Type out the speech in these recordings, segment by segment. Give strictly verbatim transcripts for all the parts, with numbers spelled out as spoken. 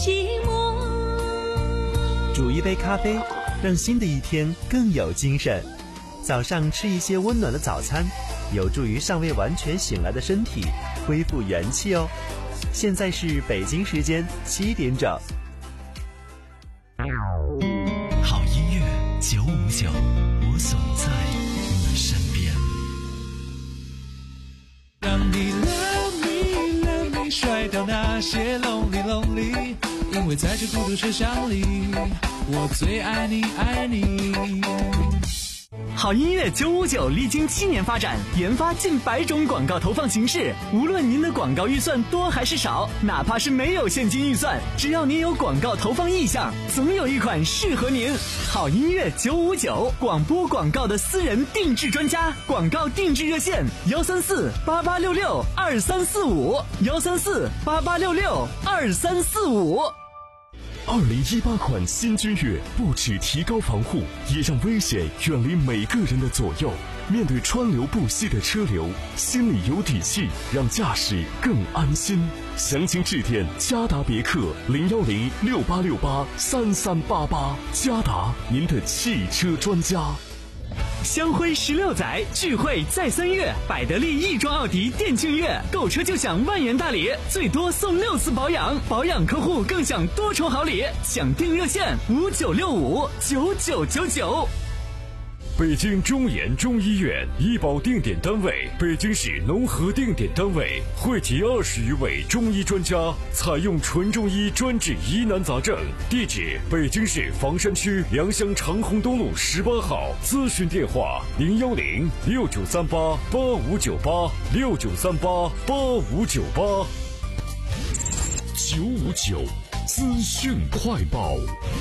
寂寞。 煮一杯咖啡，让新的一天更有精神。早上吃一些温暖的早餐，有助于尚未完全醒来的身体恢复元气哦。现在是北京时间七点整。 好音乐九五九，我总在你身边。 让你 love me love me 甩掉那些 lonely lonely， 因为在这孤独车厢里，我最爱你爱你。 好音乐九五九历经七年发展，研发近百种广告投放形式。无论您的广告预算多还是少，哪怕是没有现金预算，只要您有广告投放意向，总有一款适合您。好音乐九五九，广播广告的私人定制专家，广告定制热线幺三四八八六六二三四五幺三四八八六六二三四五。 二零一八款新君越不只提高防护，也让危险远离每个人的左右。面对川流不息的车流，心里有底气，让驾驶更安心。详情致电嘉达别克零幺零六八六八三三八八，嘉达，您的汽车专家。 香辉十六载聚会在三月，百得利亦庄奥迪店庆月，购车就享万元大礼，最多送六次保养，保养客户更享多重好礼。想订热线五九六五九九九九。 北京中研中医院医保定点单位，北京市农合定点单位，汇集二十余位中医专家，采用纯中医专治疑难杂症。地址：北京市房山区良乡长虹东路十八号。咨询电话：零幺零六九三八八五九八六九三八八五九八。九五九资讯快报。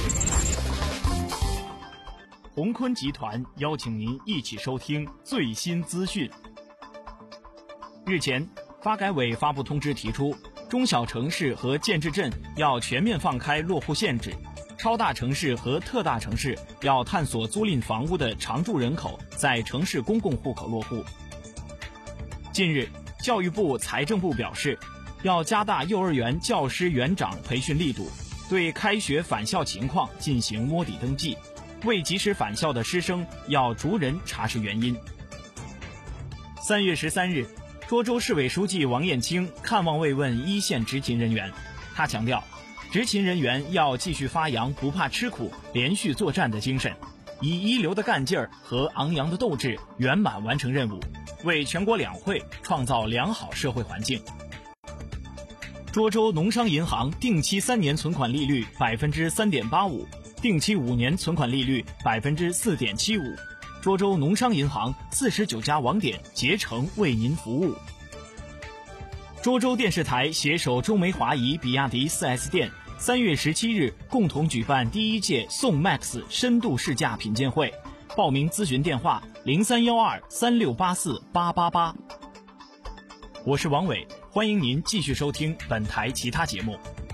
鸿坤集团邀请您一起收听最新资讯。日前，发改委发布通知提出，中小城市和建制镇要全面放开落户限制，超大城市和特大城市要探索租赁房屋的常住人口在城市公共户口落户。近日，教育部、财政部表示，要加大幼儿园教师园长培训力度，对开学返校情况进行摸底登记。未及时返校的师生要逐人查实原因。三月十三日，涿州市委书记王燕青看望慰问一线执勤人员，他强调，执勤人员要继续发扬不怕吃苦、连续作战的精神，以一流的干劲儿和昂扬的斗志圆满完成任务，为全国两会创造良好社会环境。涿州农商银行定期三年存款利率百分之三点八五。定期五年存款利率百分之四点七五，涿州农商银行四十九家网点竭诚为您服务。涿州电视台携手中煤华谊比亚迪 四 S 店，三月十七日共同举办第一届宋 Max 深度试驾品鉴会，报名咨询电话零三幺二三六八四八八八。我是王伟，欢迎您继续收听本台其他节目。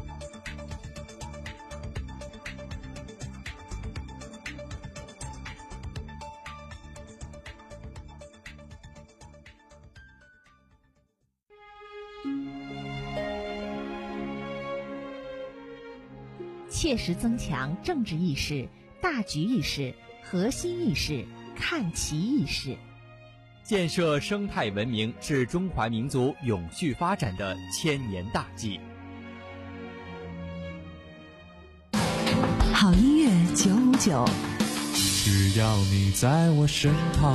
切实增强政治意识、大局意识、核心意识、看齐意识， 建设生态文明是中华民族永续发展的千年大计。 好音乐九五九， 只要你在我身旁。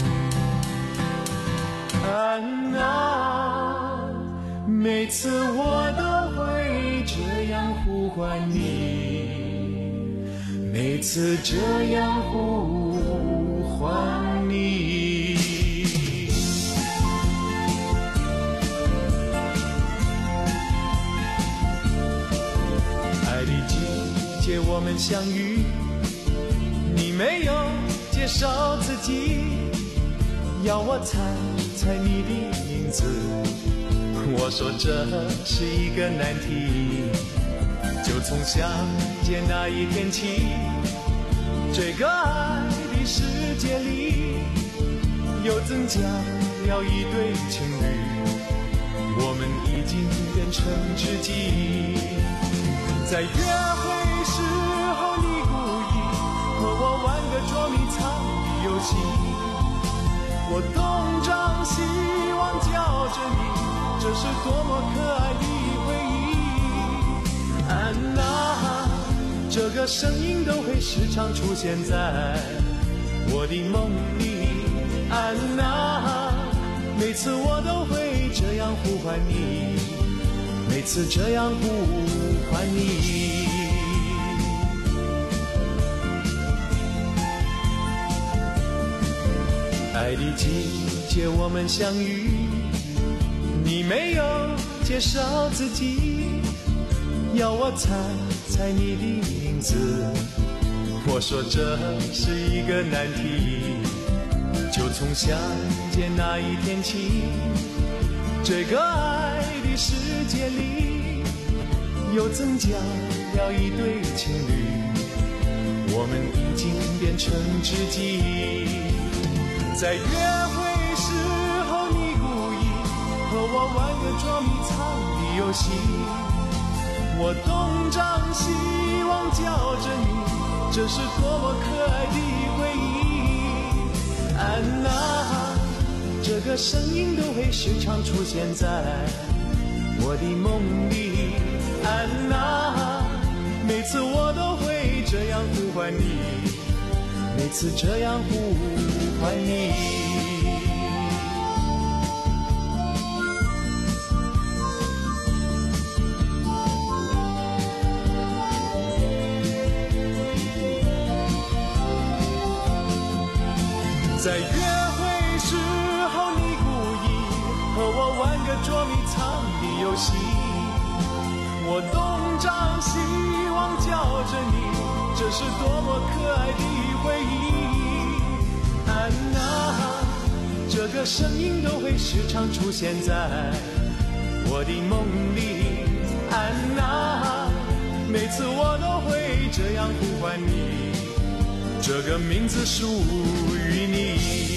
安娜，每次我都会这样呼唤你，每次这样呼唤你。爱的季节我们相遇，你没有介绍自己，要我猜猜你的名字，我说这是一个难题。就从相见那一天起，这个爱的世界里又增加了一对情侣，我们已经变成知己。 在约会时候你故意和我玩个捉迷藏的游戏，我东张西望叫着你，这是多么可爱的回忆。安娜，这个声音都会时常出现在我的梦里。安娜，每次我都会这样呼唤你，每次这样呼唤你。爱的季节我们相遇，你没有介绍自己，要我猜猜你的名字，我说这是一个难题。就从相见那一天起，这个爱的世界里又增加了一对情侣，我们已经变成知己。在约会时候你故意和我玩个捉迷藏的游戏，我东张西望叫着你，这是多么可爱的回忆。安娜，这个声音都会时常出现在我的梦里。安娜，每次我都会这样呼唤你，每次这样呼唤你。在约会时候你故意和我玩个捉迷藏的游戏，我东张西望叫着你，这是多么可爱的回忆。安娜，这个声音都会时常出现在我的梦里。安娜，每次我都会这样呼唤你，这个名字属于你。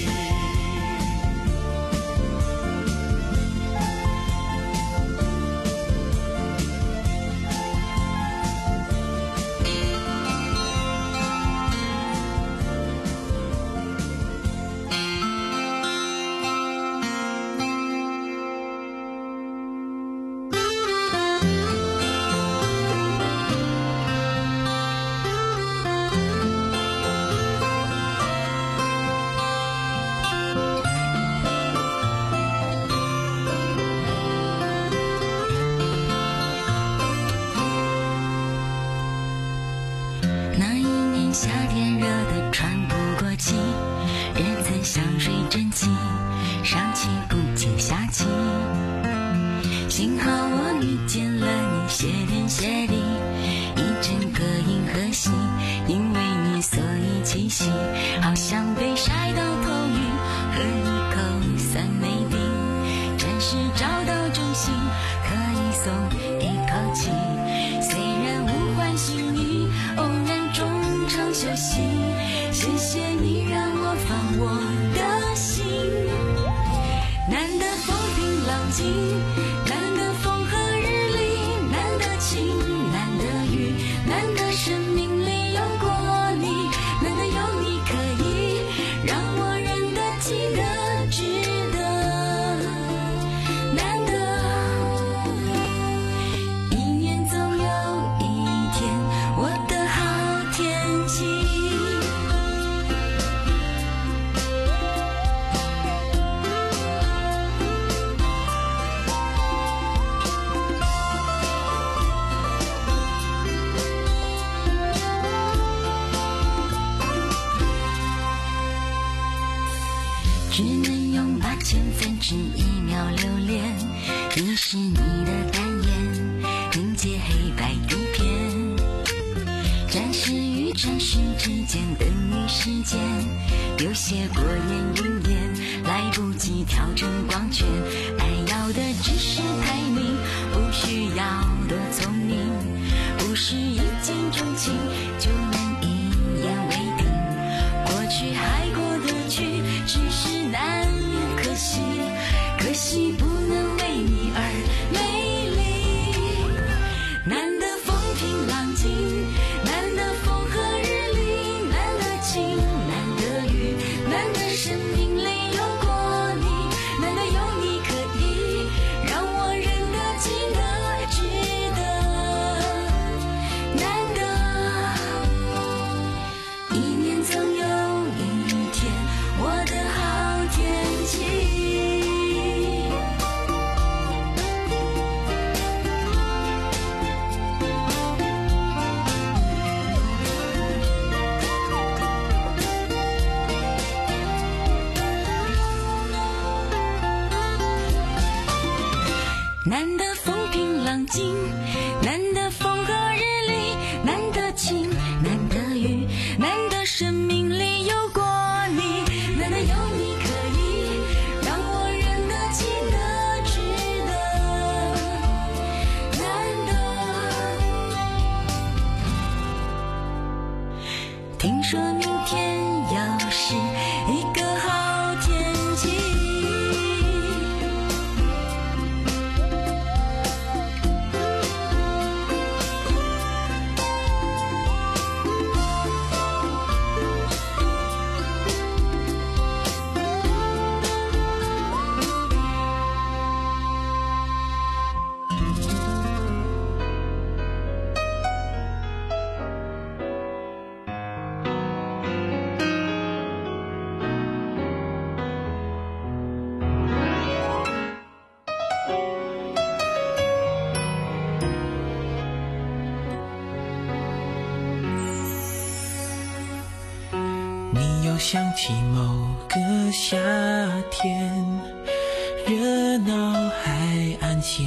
夏天热得喘不过气，日子像水蒸气，上气不接下气。幸好我遇见了你，谢天谢地，一整个银河系，因为你所以栖息，好像被晒到头晕，喝一口酸梅冰，暂时找到中心，可以松一口气。虽然无关心意，偶然中休息，谢谢你让我放我的心。难得风平浪静，难得风和日丽，难得晴，难得雨，难得生命里有过你，难得有你可以让我认得记得值得，难得一年总有一天我的好天气。只能用八千分之一秒留恋，你是你的单眼，凝结黑白底片，暂时与暂时之间等于时间，有些过眼云烟，来不及调整光圈，爱要的只是排名，不需要多聪明，不是一见钟情就能一言为定，过去还过得去，只是难免可惜，可惜不能为你而美丽，难得风平浪说明天要是一个好天气。 你又想起某个夏天，热闹海岸线，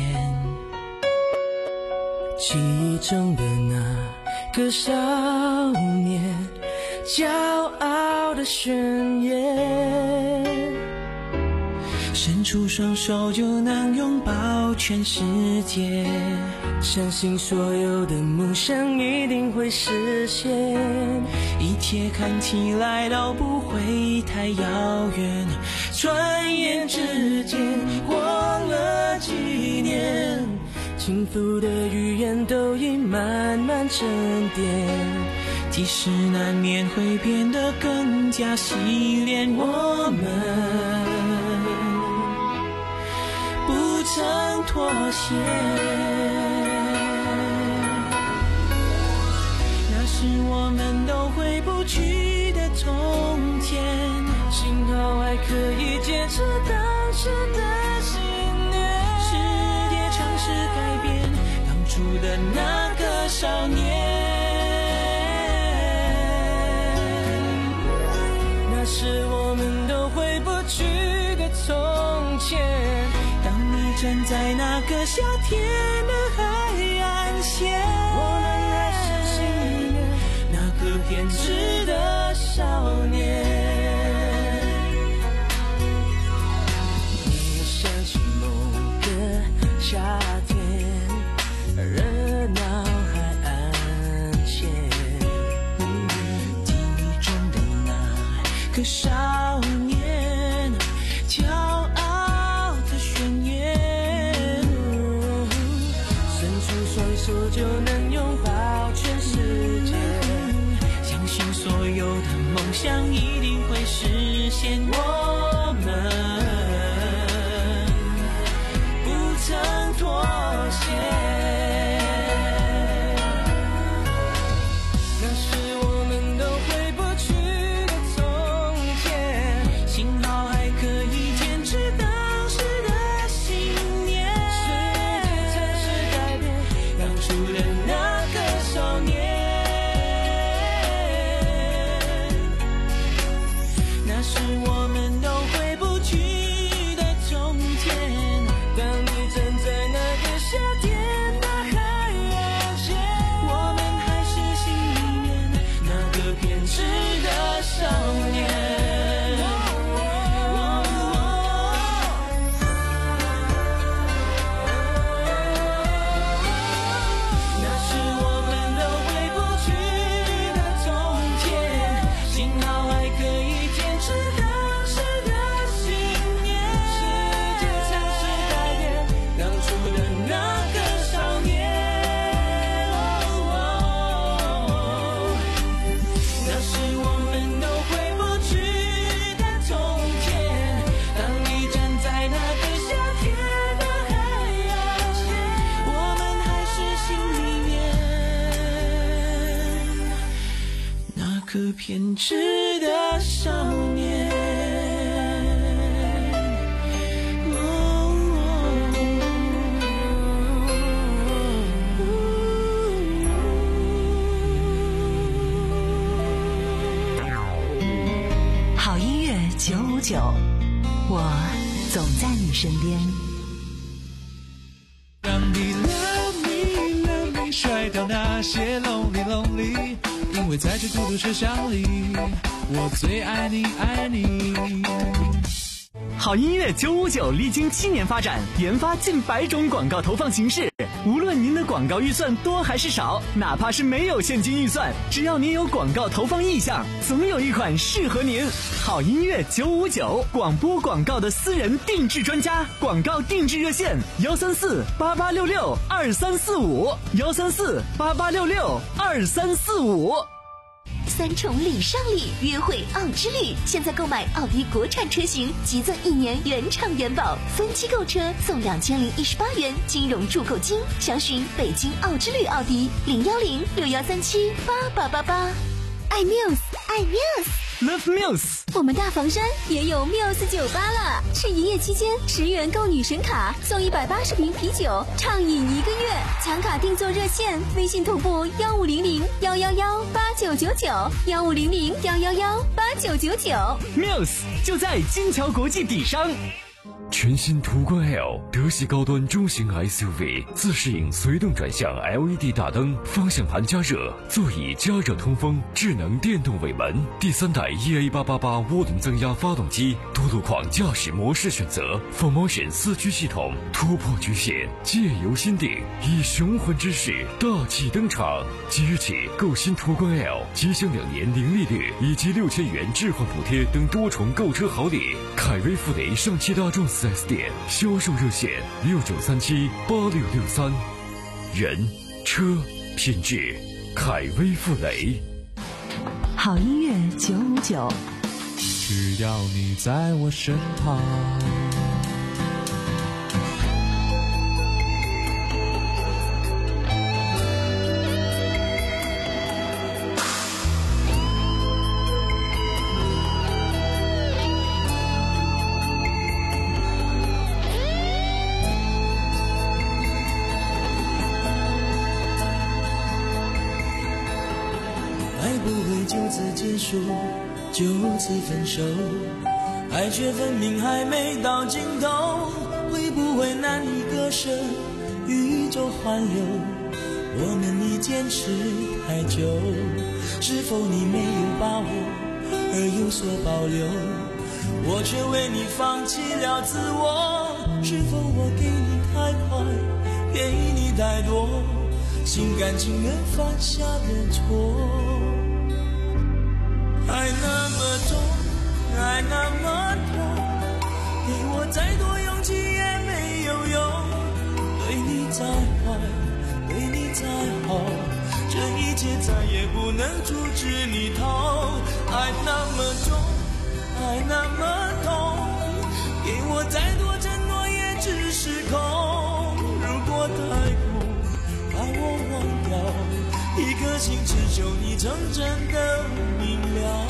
记忆中的那个少年，骄傲的宣言，伸出双手就能拥抱全世界，相信所有的梦想一定会实现，一切看起来都不会太遥远，转眼之间过了几年，轻浮的语言都已慢慢沉淀，即使难免会变得更加洗练，我们不曾妥协，那是我们都回不去的从前，幸好还可以坚持当时的信念，世界尝试改变当初的那个少年，那是我们都回不去的从前，当你站在那个夏天的海岸线，我们还是心里面那个偏执的少年。你又想起某个夏天，热闹海岸线，记忆中的那个少年，骄傲的宣言，伸出双手就能拥抱全世界，相信所有的梦想一定会实现，我们不曾妥协，那是我们都回不去的从前，幸好还可以坚持当时的信念，世界暂时改变当初的那个少年，那是我们都回不去的从前，当你站在那个夏天的海岸线，我们还是心里面那个偏执的少年，那是我们都回不去的从前，幸好还可以坚持当时的信念，世界暂时改变当初的那个少年，那是我们都回不去的从前，当你站在那个夏天的海岸线，我们还是心里面那个偏执的少年。 好音乐九五九，我总在你身边。 让你 love me love me， 甩掉那些 lonely lonely， 因为在这孤独车厢里，我最爱你爱你。 好音乐九五九历经七年发展，研发近百种广告投放形式， 无论您的广告预算多还是少，哪怕是没有现金预算，只要您有广告投放意向，总有一款适合您。好音乐九五九，广播广告的私人定制专家，广告定制热线幺三四八八六六二三四五幺三四八八六六二三四五。 三重礼上礼，约会奥之旅。现在购买奥迪国产车型，即赠一年原厂原保，分期购车送两千零一十八元金融住购金。详询北京奥之旅奥迪零幺零六幺三七八八八八。爱 Muse， 爱 Muse，Love Muse。 我们大房山也有 Muse 酒吧了，是营业期间十元购女神卡送一百八十瓶啤酒，畅饮一个月。抢卡订座热线：微信同步幺五零零幺幺幺八九九九幺五零零幺幺幺八九九九。 Muse 就在金桥国际底商。 全新途观 L 德系高端中型 S U V， 自适应随动转向 L E D 大灯，方向盘加热，座椅加热通风，智能电动尾门，第三代 E A 八八八涡轮增压发动机，多路况驾驶模式选择 ，Full Motion 四驱系统，突破局限，借由心定，以雄浑之势大气登场。即日起购新途观 L， 即享两年零利率以及六千元置换补贴等多重购车好礼。凯威富雷上汽大众四 S 店销售热线六九三七八六六三。人车品质，凯威富雷。 好音乐九五九， 只要你在我身旁。 结束，就此分手，爱却分明还没到尽头，会不会难以割舍，宇宙环流，我们已坚持太久，是否你没有把握而有所保留，我却为你放弃了自我，是否我给你太快，给你太多，心甘情愿犯下的错。爱那么重，爱那么痛，给我再多勇气也没有用，对你再坏，对你再好，这一切再也不能阻止你逃。爱那么重，爱那么痛，给我再多承诺也只是空。如果太苦，把我忘掉，一颗心只求你成真的明了。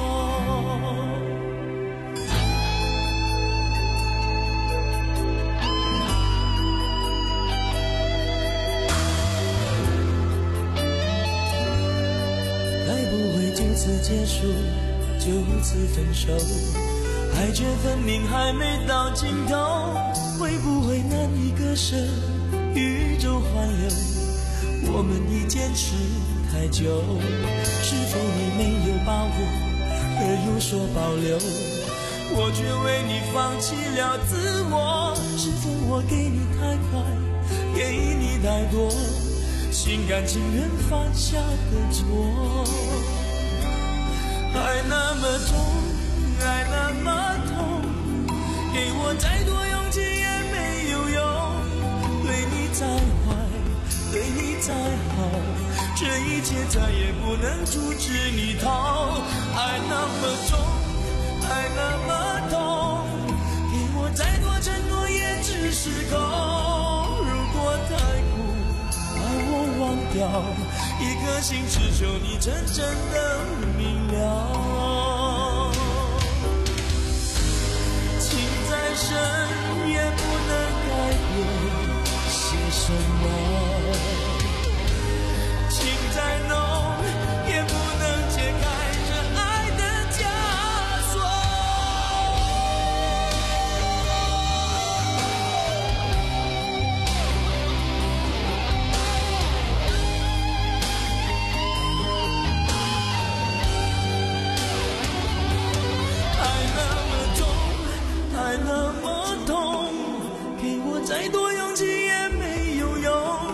该不会就此结束，就此分手，爱却分明还没到尽头，会不会难以割舍，宇宙环流，我们已坚持太久，是否你没有把握而有所保留，我却为你放弃了自我，是否我给你太快，给你太多，心甘情愿犯下的错。爱那么重，爱那么痛，给我再多勇气也没有用，对你再坏，对你再好，这一切再也不能阻止你逃。爱那么重，爱那么痛，给我再多承诺也只是空。如果太苦，把我忘掉，一颗心只求你真正的明了。情再深也不能改变些什么，情再浓也不能解开这爱的枷锁。爱那么重，爱那么痛，给我再多勇气也没有用，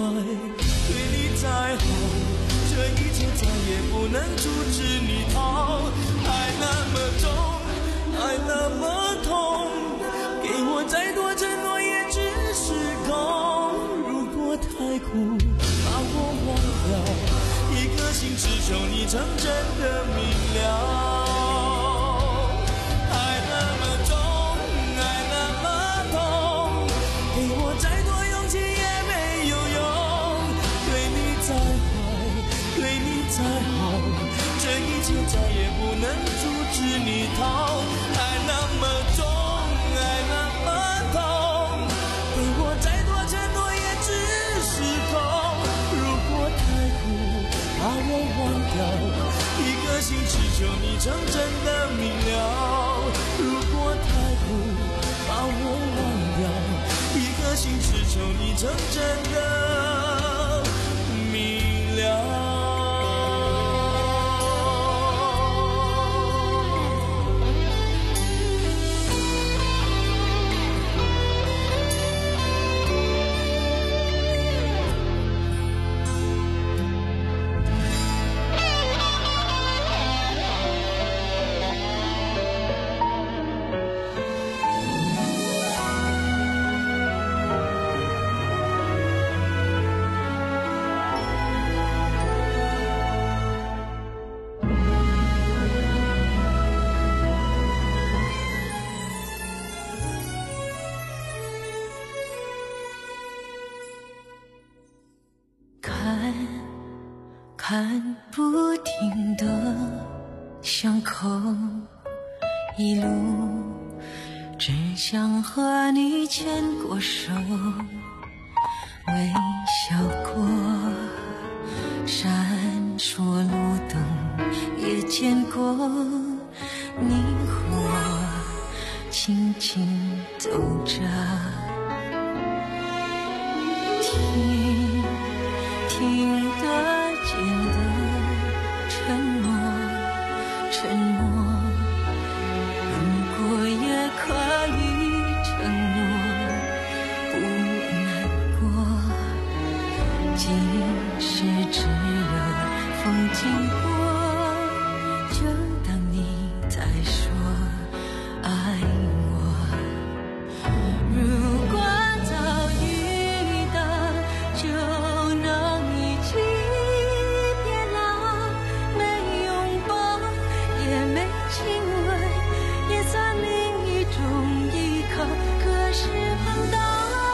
对你再好，这一切再也不能阻止你逃。爱那么重，爱那么痛，给我再多承诺也只是空。如果太苦，把我忘掉，一颗心只求你成真的明了。爱那么重，爱那么痛，给我再多勇气也没有用。对你再好，对你再好，这一切再也不能阻止你逃。爱那么重，爱那么痛，给我再多承诺也只是空。如果太苦，把我忘掉，一颗心只求你成真的明了。如果太苦，把我忘掉，一颗心只求你成真的明了。 看不停的伤口，一路只想和你牵过手，微笑过，闪烁路灯也见过，你和我轻轻走着，听听的见的沉默，沉默，如果也可以承诺，不难过，即使只有风经过，就当你在说爱我。如果早遇到，就能一起变老，没拥抱，也没亲吻，也算另一种依靠。可是碰到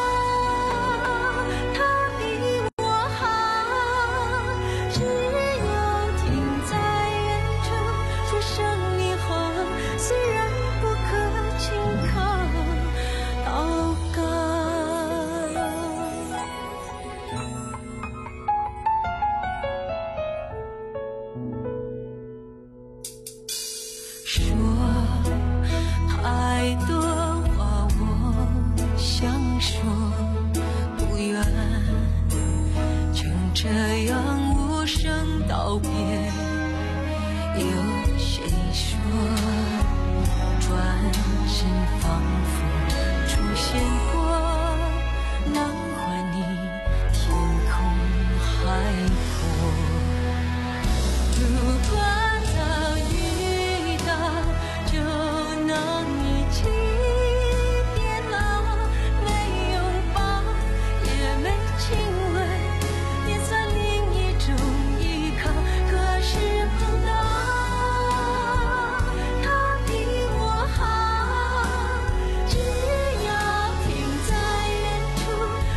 他比我好，只有停在远处说声你好，虽然不可轻靠祷告。说太多话我想说，不愿就这样无声道别。有谁说转身仿佛出现过，能还你天空海阔。如果早遇到，就能一起变老，没拥抱，也没亲吻，也算另一种依靠。可是碰到他比我好，只要停在远处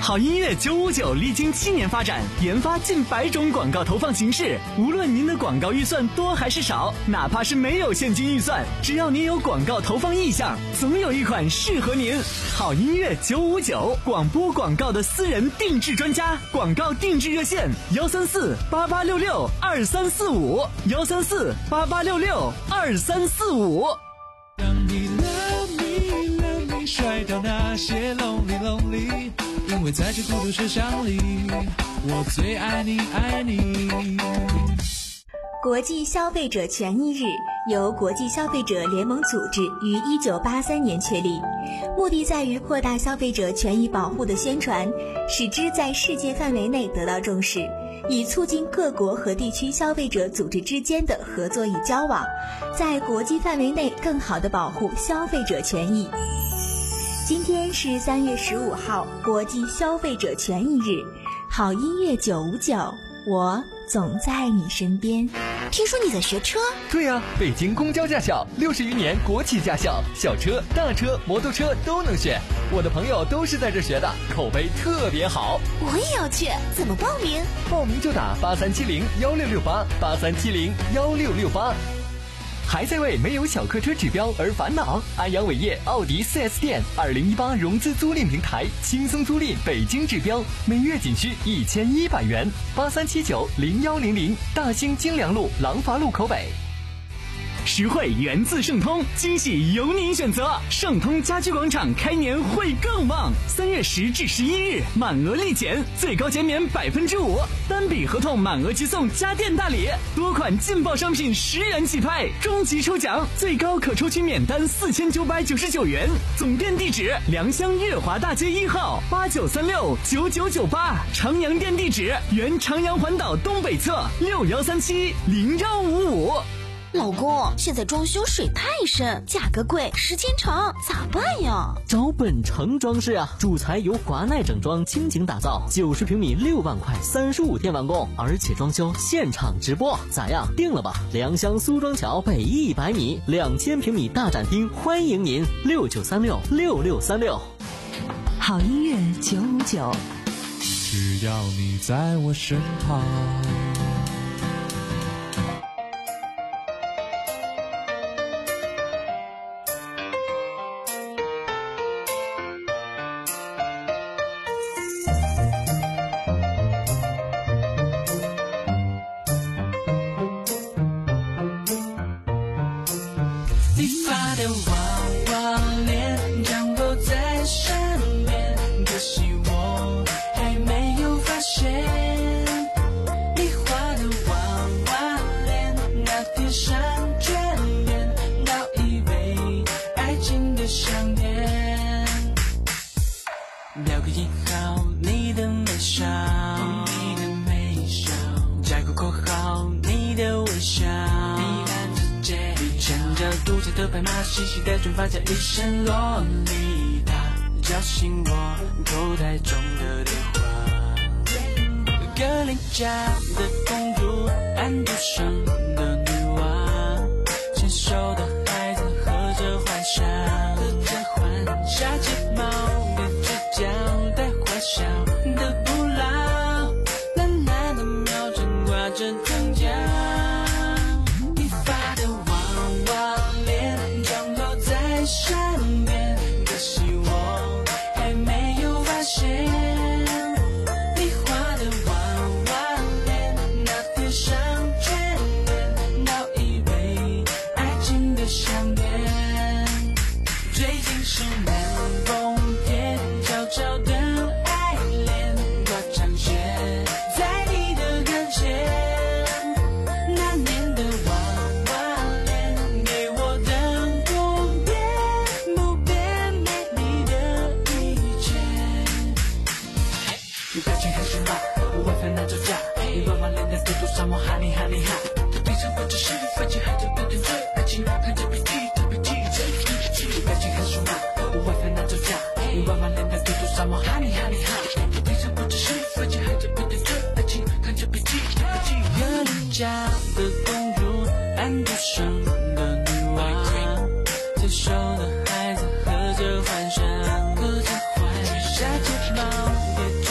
好音乐九五九历经七年发展，研发近百种广告投放形式。无论您的广告预算多还是少，哪怕是没有现金预算，只要您有广告投放意向，总有一款适合您。好音乐九五九，广播广告的私人定制专家，广告定制热线：幺三四八八六六二三四五，幺三四八八六六二三四五。 让你 love me love me 甩掉那些 lonely lonely， 因为在这孤独世上里，我最爱你爱你。 国际消费者权益日由国际消费者联盟组织于一九八三年确立，目的在于扩大消费者权益保护的宣传，使之在世界范围内得到重视，以促进各国和地区消费者组织之间的合作与交往，在国际范围内更好地保护消费者权益。今天是三月十五号，国际消费者权益日。好音乐九五九，我总在你身边。 听说你在学车？ 对呀、啊，北京公交驾校六十余年国企驾校，小车、大车、摩托车都能选。我的朋友都是在这学的，口碑特别好。 我也要去，怎么报名？ 报名就打八三七零幺六六八八三七零幺六六八。还在为没有小客车指标而烦恼？安阳伟业奥迪 四 S 店二零一八融资租赁平台，轻松租赁北京指标，每月仅需一千一百元。八三七九零幺零零，大兴京良路廊坊路口北。 实惠源自盛通，惊喜由您选择。盛通家居广场开年会更旺，三月十至十一日满额立减，最高减免百分之五，单笔合同满额即送家电大礼，多款劲爆商品十元起拍，终极抽奖最高可抽取免单四千九百九十九元。总店地址：良乡月华大街一号八九三六九九九八，长阳店地址：原长阳环岛东北侧六幺三七零幺五五。 老公，现在装修水太深，价格贵，时间长，咋办呀？ 找本城装饰啊，主材由华奈整装倾情打造，九十平米六万块，三十五天完工，而且装修现场直播，咋样？定了吧？良乡苏庄桥北一百米，两千平米大展厅，欢迎您，六九三六六六三六。 好音乐九五九， 只要你在我身旁。 你发的娃娃脸降落在身边，可惜我还没有发现。你画的娃娃脸那天闪眷恋，倒以为爱情的项链，标个引号你的微笑，你的微笑，加个括号你的微笑，牵着独特的白马，细细的卷发加一身洛丽塔，叫醒我口袋中的电话。格林家的公主，安徒生的女娃，牵手的孩子喝着欢笑，喝着欢笑，睫毛的指甲带欢笑的不老，懒懒的秒针挂着藤架。身边，可惜我还没有发现，你画的娃娃脸那天上眷恋，倒以为爱情的项链。最近是南风天，悄悄的爱恋，挂长线在你的跟前。那年的娃娃脸给我的不变。你表情很凶悍，我会烦恼吵架，你娃娃脸在地图上我喊你喊你喊，闭上或者是飞机还在不停追爱情，看着鼻涕特别气人。你表情很凶悍，我会烦恼吵架，你娃娃脸在地图上我喊你喊你喊，闭上或者是飞机还在不停追爱情，看着鼻涕特别气人。格林家的公主，安徒生的女娃，牵手的孩子喝着欢笑，喝着欢笑，睫毛。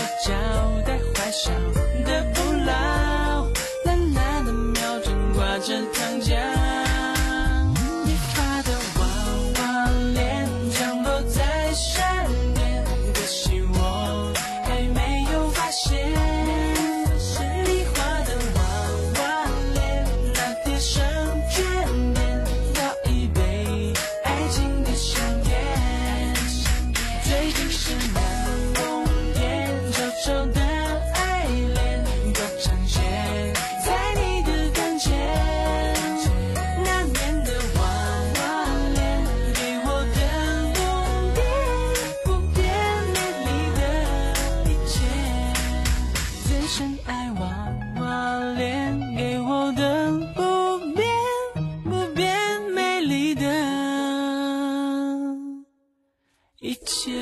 深爱娃娃脸，给我的不变不变美丽的一切。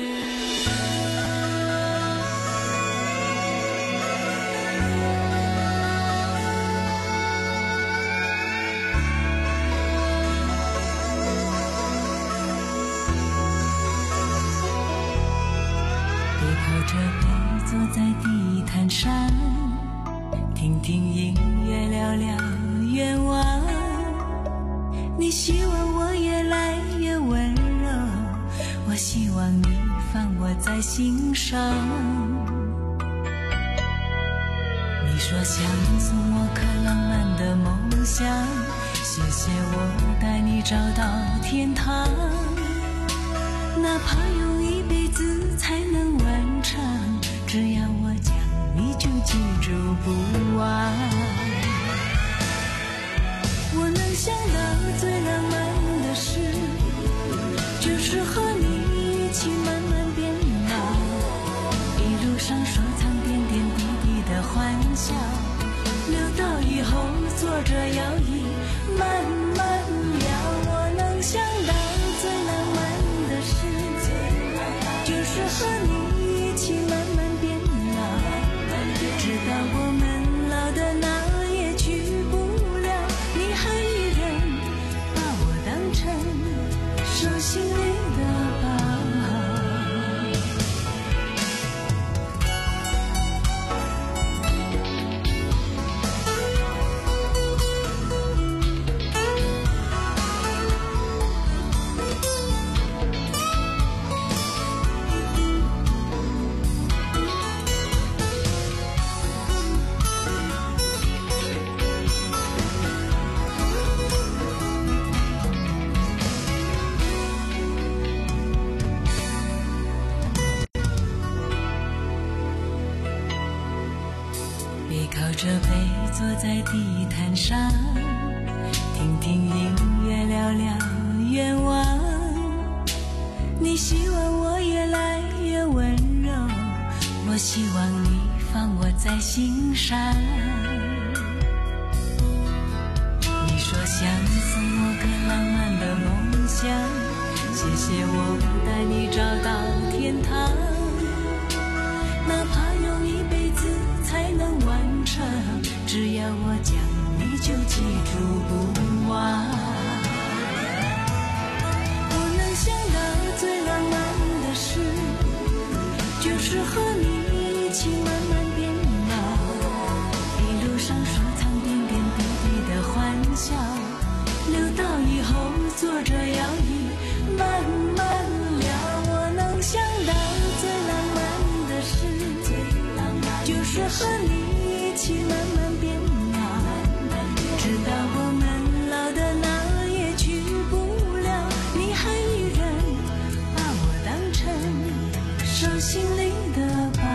这杯坐在地毯上，听听音乐，聊聊愿望。你希望我越来越温柔，我希望你放我在心上。你说想送我颗浪漫的梦想，谢谢我带你找到天堂，哪怕用一辈子才能完成，只要我讲你就记住不忘。我能想到最浪漫的事，就是和你一起慢慢变老，一路上收藏点点滴滴的欢笑，留到以后坐着摇椅慢慢聊。我能想到最浪漫的事，就是和你一起慢慢变老，直到我们老的哪也去不了，你还依然把我当成手心里的宝。靠着背坐在地毯上，听听音乐，聊聊愿望。你希望我越来越温柔，我希望你放我在心上。你说想送我个浪漫的梦想，谢谢我带你找到天堂，哪怕用一辈子才能完成，只要我讲你就记住不忘。我能想到最浪漫的事，就是和你一起慢慢变老，一路上收藏点点滴滴的欢笑，留到以后坐着摇椅慢慢聊。我能想到最浪漫的事，就是和你一起慢慢变老，直到我们老的哪也去不了，你还依然把我当成手心里的宝。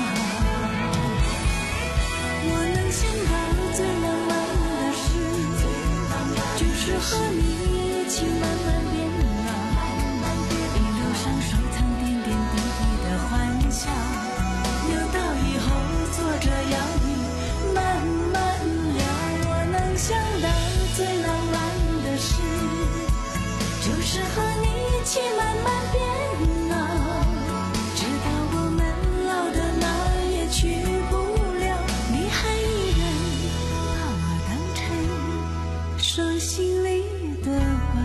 我能想到最浪漫的事，就是和你一起慢慢变老，一路上收藏点点滴滴的欢笑，留到以后坐着摇椅慢慢聊。我能想到最浪漫的事，就是和你一起慢慢变老，直到我们老的哪也去不了，你还依然把我当成手心里的宝。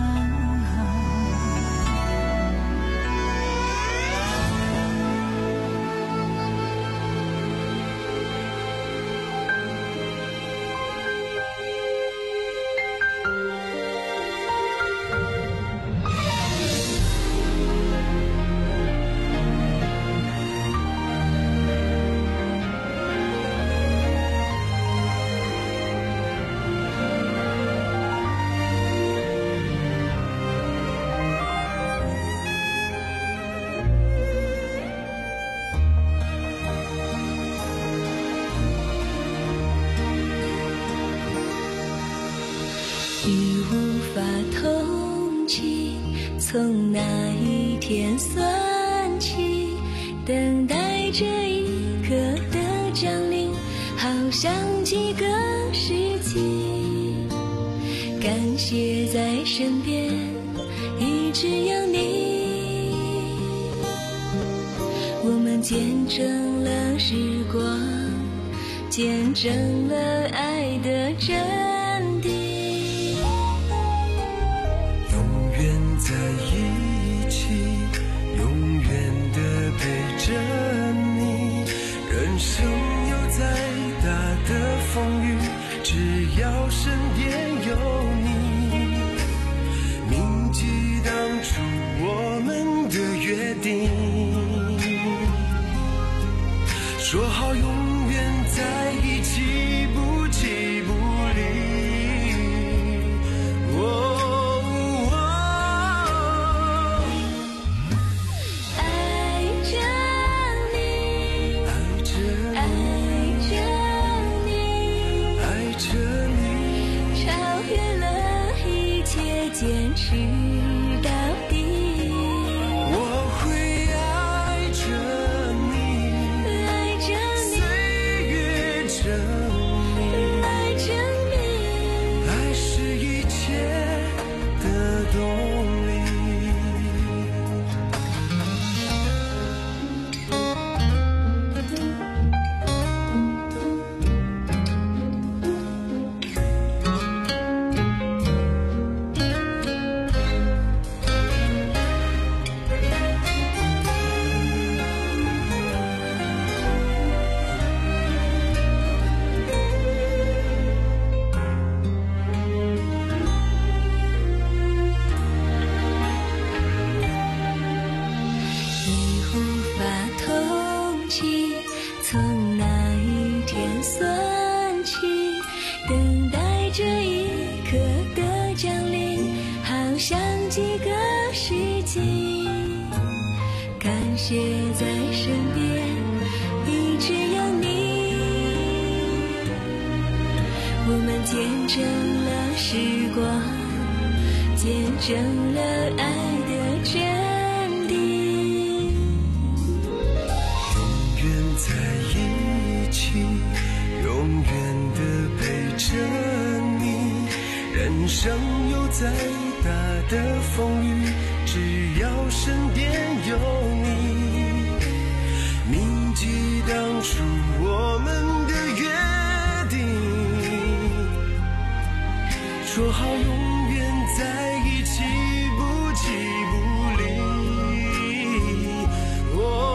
已无法同情，从那一天算起，等待这一刻的降临， 好像几个世纪，感谢在身边一直有你，我们见证了时光，见证了爱的真谛， 永远在一起，永远的陪着你，人生有再大的风雨，只要身边有你，铭记当初我们的约定，说好永远在一起，不弃不离。哦坚持到底， 我会爱着你， 爱着你， 岁月证明， 爱着你， 爱是一切的动力。 从那一天算起，等待这一刻的降临，好像几个世纪，感谢在身边一直有你，我们见证了时光，见证了爱的真在一起，永远的陪着你，人生有再大的风雨，只要身边有你，铭记当初我们的约定，说好永远在一起，不弃不离。哦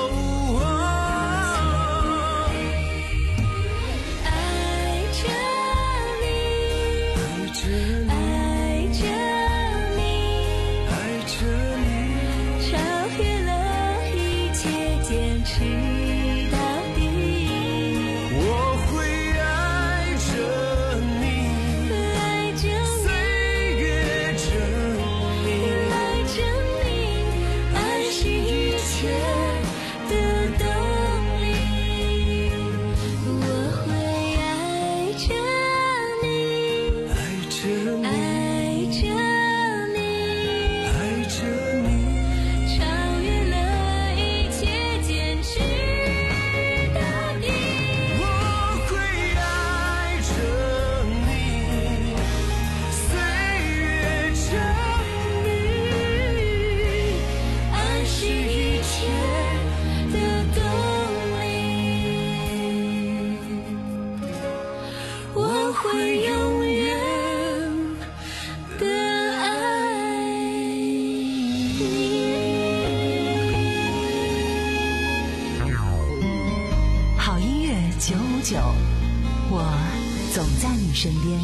我总在你身边。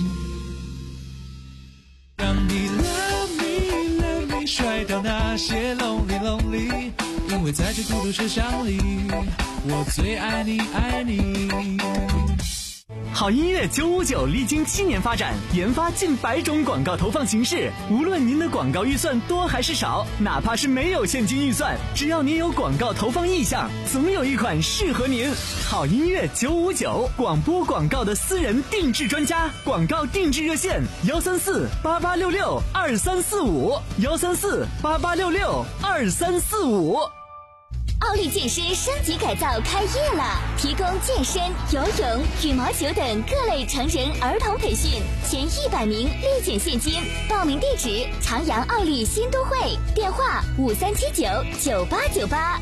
让你 love me love me 甩掉那些 lonely lonely， 因为在这孤独世上里，我最爱你爱你。 好音乐九五九历经七年发展，研发近百种广告投放形式。无论您的广告预算多还是少，哪怕是没有现金预算，只要您有广告投放意向，总有一款适合您。好音乐九五九，广播广告的私人定制专家，广告定制热线：幺三四八八六六二三四五，幺三四八八六六二三四五。 奥利健身升级改造开业了，提供健身、游泳、羽毛球等各类成人儿童培训，前一百名立减现金。报名地址：长阳奥利新都会，电话五三七九九八九八。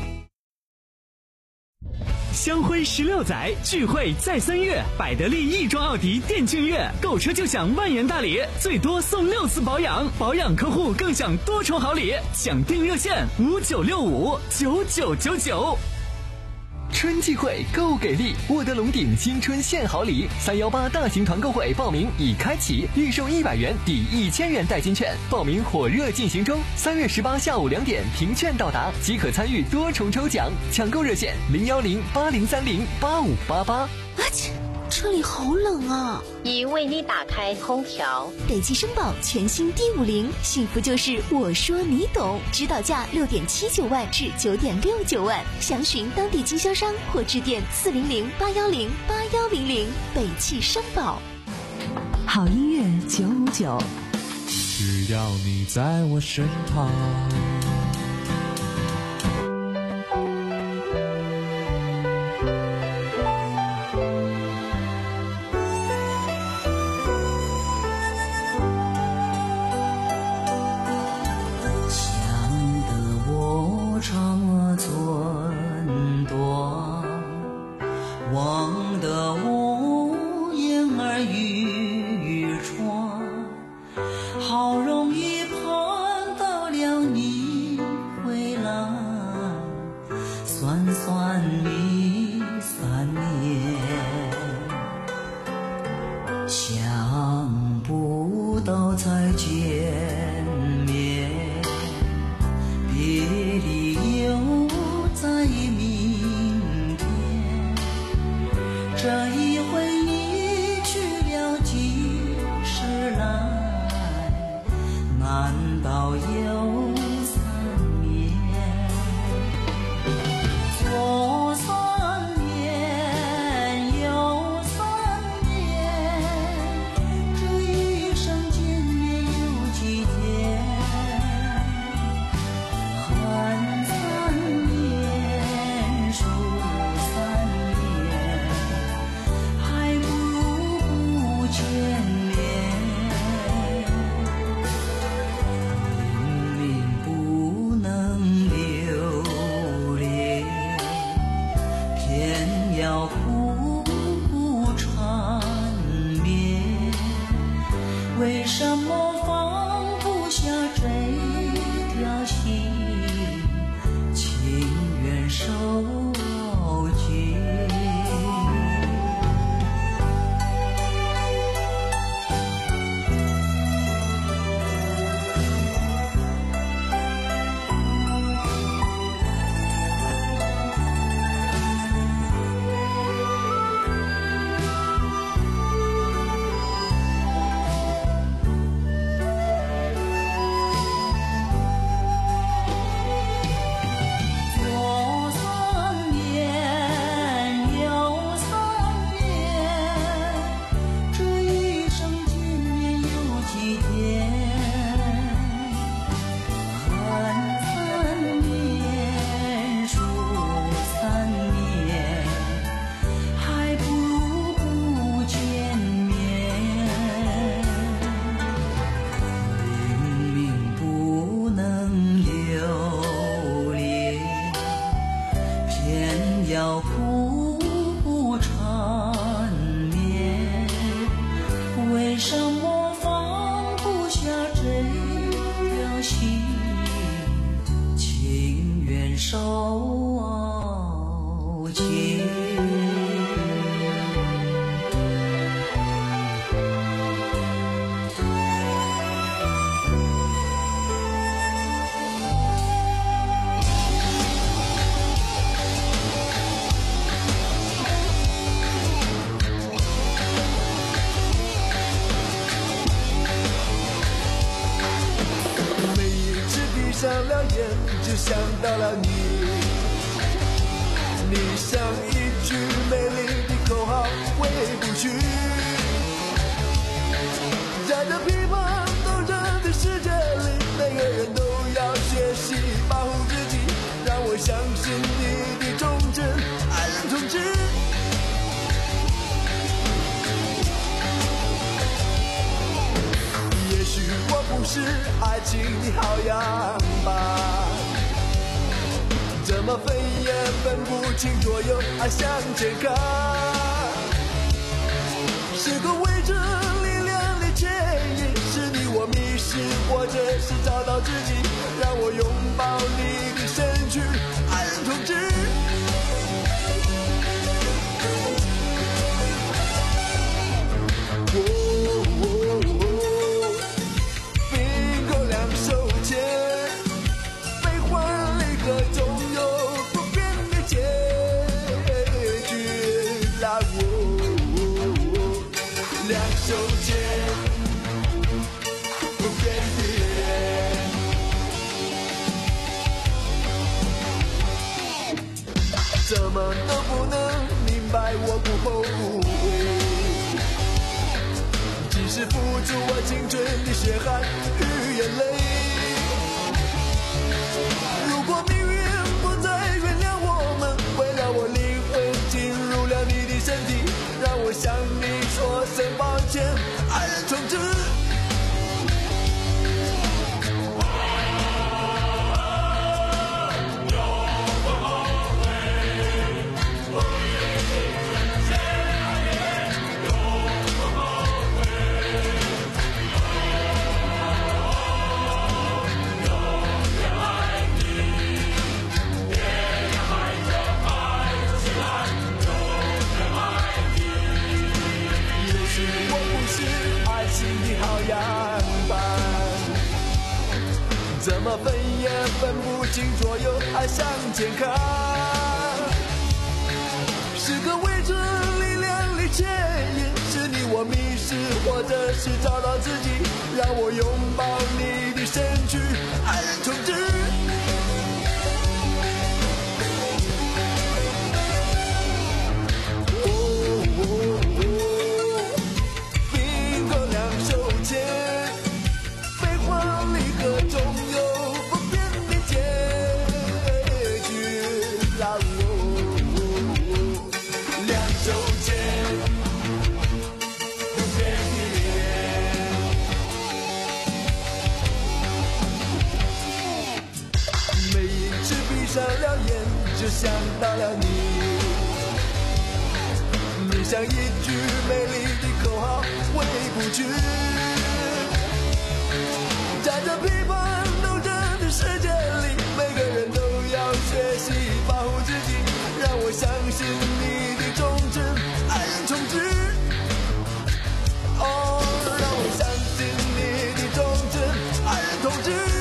香辉十六载聚会在三月，百得利亦庄奥迪电竞月，购车就享万元大礼，最多送六次保养，保养客户更享多重好礼，抢订热线五九六五九九九九。 春季会购给力，沃德龙鼎新春献好礼，三幺八大型团购会报名已开启，预售一百元抵一千元代金券，报名火热进行中。三月十八下午两点凭券到达即可参与多重抽奖，抢购热线零幺零八零三零八五八八。 啊切！车里好冷啊！ 已为你打开空调。 北汽绅宝全新 D 五零，幸福就是我说你懂，指导价六点七九万至九点六九万，详询当地经销商或致电四零零八幺零八幺零零。北汽绅宝。 好音乐九五九， 只要你在我身旁。 上了眼就想到了你，你像一句美丽的口号回不去，在这乒乓斗争的世界里，每个人都要学习保护自己，让我相信你是爱情的好样板，怎么分也分不清左右，爱向前看，是个未知力量的牵引，是你我迷失，或者是找到自己，让我拥抱你的身躯，爱人同志。怎么都不能明白我不后悔，即使付出我青春的血汗与眼泪，如果命运不再原谅我们，会让我灵魂进入了你的身体，让我向你说声抱歉，爱人同志。怎么分也分不清左右，爱向前看，是个未知力量的牵引，是你我迷失，或者是找到自己，让我拥抱你的身躯，爱人同志。就想到了你，你像一句美丽的口号回不去，在这平凡斗争的世界里，每个人都要学习保护自己，让我相信你的忠贞，爱人同志。哦，让我相信你的忠贞，爱人同志。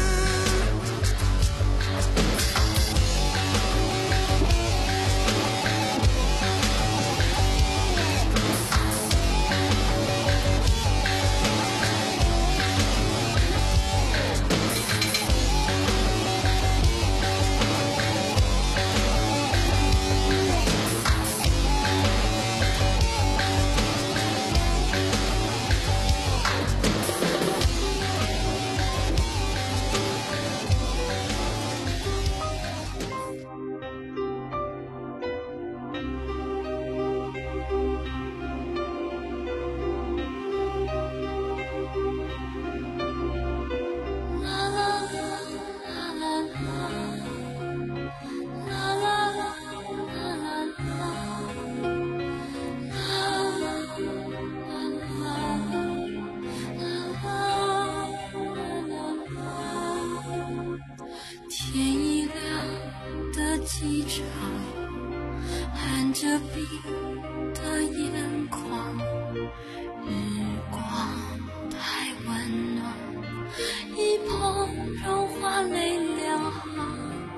机场，含着冰的眼眶，日光太温暖，一碰融化泪两行，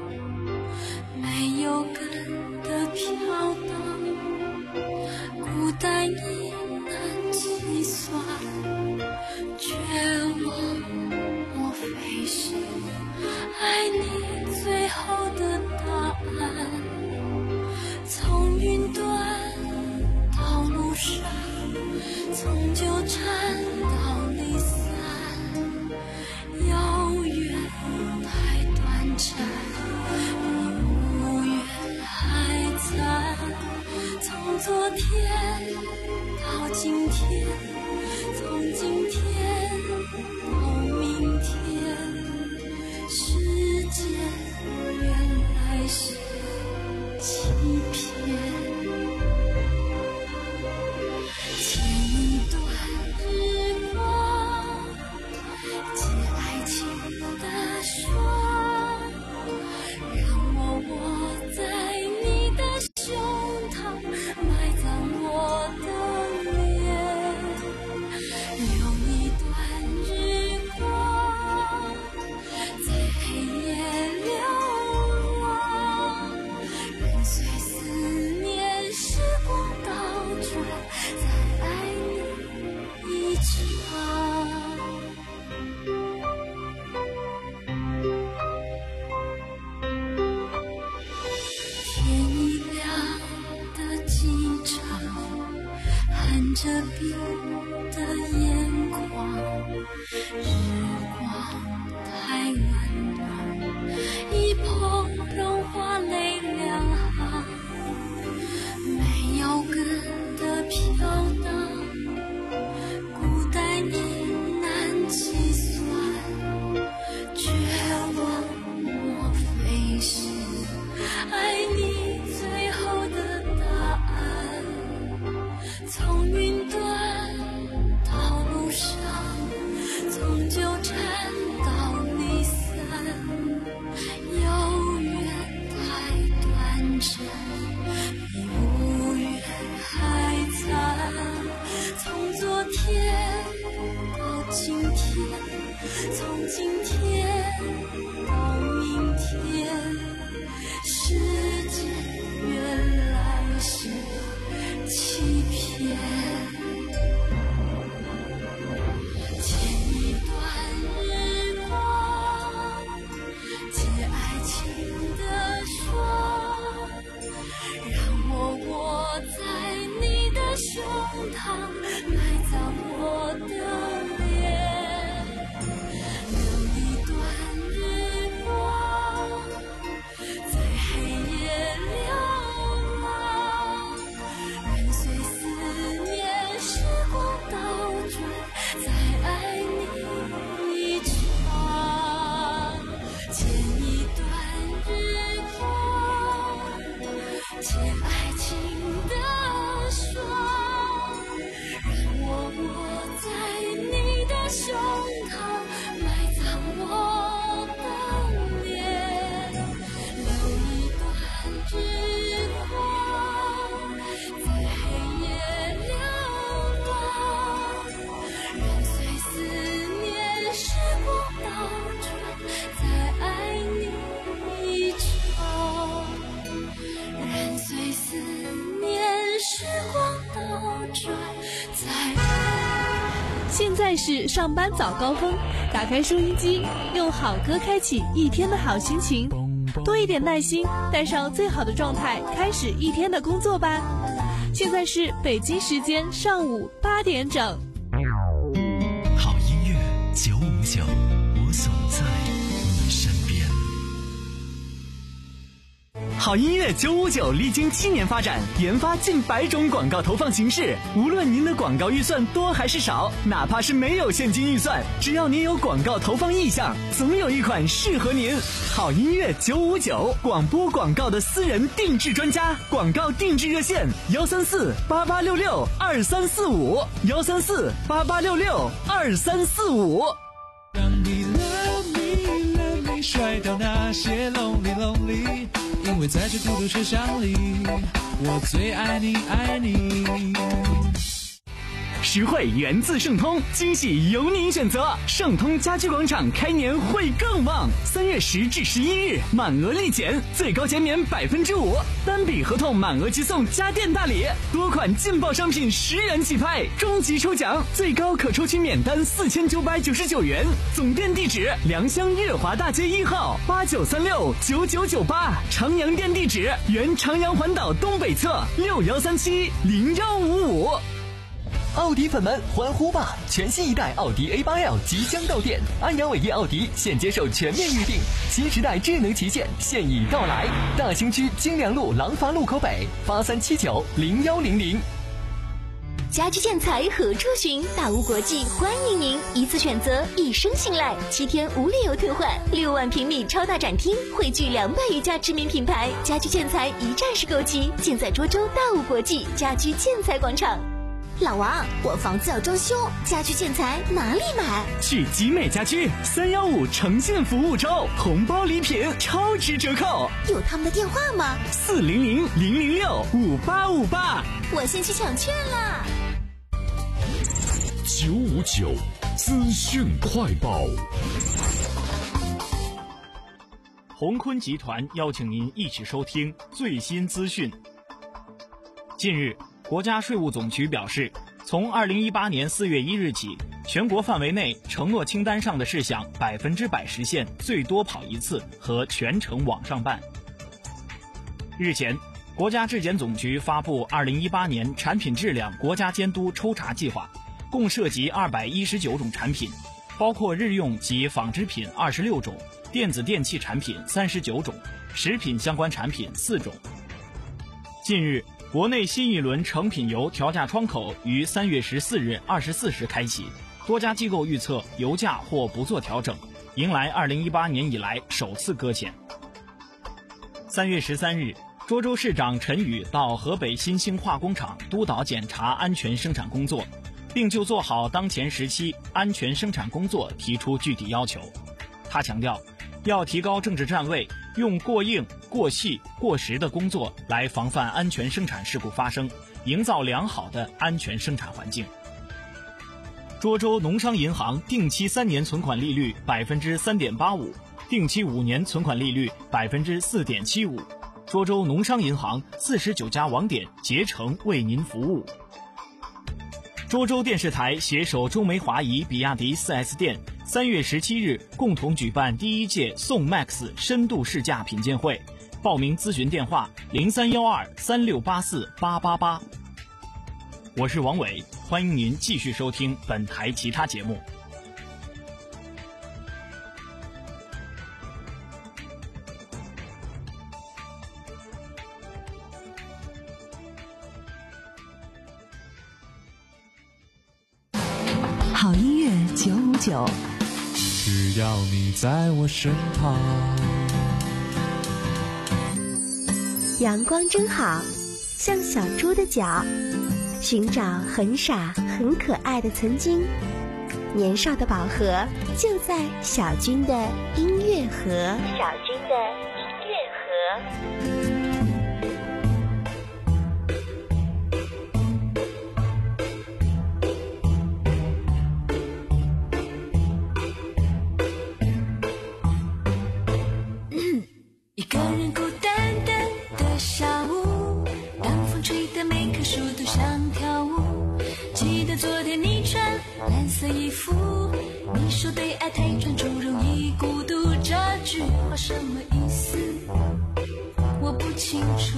没有根的飘荡，孤单亦难计算，绝望莫非是爱你最后的答案？从云端到路上，从纠缠到离散，遥远太短暂，你无缘还在。从昨天到今天，从今天到明天。 天，世界原来是欺骗。牵一段日光，借爱情的霜，让我握在你的胸膛，埋葬我的脸，留一段日光，在黑夜流浪，任随思念时光倒转，再爱你一场。天一亮的机场，含着冰的眼眶，日光太温暖，一碰融化泪两行，没有根的飘荡，孤单一难计算，绝望莫非是爱你最后的答案？从云端到路上，从纠缠到离散，有缘太短暂，比无缘还惨。从昨天到今天，从今天到明天，世界原来是欺骗。牵一段日光，借爱情的霜，让我握在你的胸膛，埋葬我的脸，留一段日光，在黑夜流浪，任随思念时光倒转，再爱你一场。牵一段日光，借爱情的霜，让我握在你的胸膛，埋葬我的脸，留一段日光，在黑夜流浪，任随思念时光倒转，再爱你一场，任随思念时光倒转，再现在是上班早高峰，打开收音机，用好歌开启一天的好心情，多一点耐心，带上最好的状态，开始一天的工作吧。现在是北京时间上午八点整。 好音乐九五九，我总在你身边。 好音乐九五九历经七年发展，研发近百种广告投放形式。无论您的广告预算多还是少，哪怕是没有现金预算，只要您有广告投放意向，总有一款适合您。好音乐九五九，广播广告的私人定制专家，广告定制热线幺三四八八六六二三四五幺三四八八六六二三四五。 让你 love me love me 甩掉那些 lonely lonely， 因为在这孤独车厢里，我最爱你爱你。 实惠源自盛通，惊喜由您选择。盛通家居广场开年会更旺，三月十至十一日满额立减，最高减免百分之五，单笔合同满额即送家电大礼，多款劲爆商品十元起拍，终极抽奖最高可抽取免单四千九百九十九元。总店地址：良乡月华大街一号八九三六九九九八，长阳店地址：原长阳环岛东北侧六幺三七零幺五五。 奥迪粉们欢呼吧！全新一代奥迪 A 八 L 即将到店，安阳伟业奥迪现接受全面预定，新时代智能旗舰现已到来。大兴区金良路廊坊路口北八三七九零幺零零。 家居建材何处寻？大屋国际欢迎您一次选择，一生信赖，七天无理由退换，六万平米超大展厅，汇聚两百余家知名品牌，家居建材一站式购齐，尽在涿州大屋国际家居建材广场。 老王，我房子要装修，家居建材哪里买？ 去集美家居，三幺五诚信服务周，红包礼品超值折扣。 有他们的电话吗？ 四零零零零六五八五八。 我先去抢券啦。 九五九资讯快报。 鸿坤集团邀请您一起收听最新资讯。近日，国家税务总局表示，从二零一八年四月一日起，全国范围内承诺清单上的事项百分之百实现最多跑一次和全程网上办。日前，国家质检总局发布二零一八年产品质量国家监督抽查计划，共涉及二百一十九种产品，包括日用及纺织品二十六种，电子电器产品三十九种，食品相关产品四种。近日，国内新一轮成品油调价窗口于三月十四日二十四时开启，多家机构预测油价或不做调整，迎来二零一八年以来首次搁浅。三月十三日，涿州市长陈宇到河北新兴化工厂督导检查安全生产工作，并就做好当前时期安全生产工作提出具体要求。他强调，要提高政治站位，用过硬、过细、过时的工作来防范安全生产事故发生，营造良好的安全生产环境。涿州农商银行定期三年存款利率百分之三点八五，定期五年存款利率百分之四点七五。涿州农商银行四十九家网点竭诚为您服务。涿州电视台携手中梅华谊比亚迪 四 S 店，三月十七日共同举办第一届宋 MAX 深度试驾品鉴会，报名咨询电话零三幺二三六八四八八八。我是王伟，欢迎您继续收听本台其他节目。 好音乐九五九， 只要你在我身旁。 阳光真好，像小猪的脚，寻找很傻很可爱的曾经。年少的宝盒就在小军的音乐盒。小军的音乐盒。 一个人孤单单的下午，当风吹得每棵树都想跳舞。记得昨天你穿蓝色衣服，你说对爱太专注容易孤独，这句话什么意思我不清楚。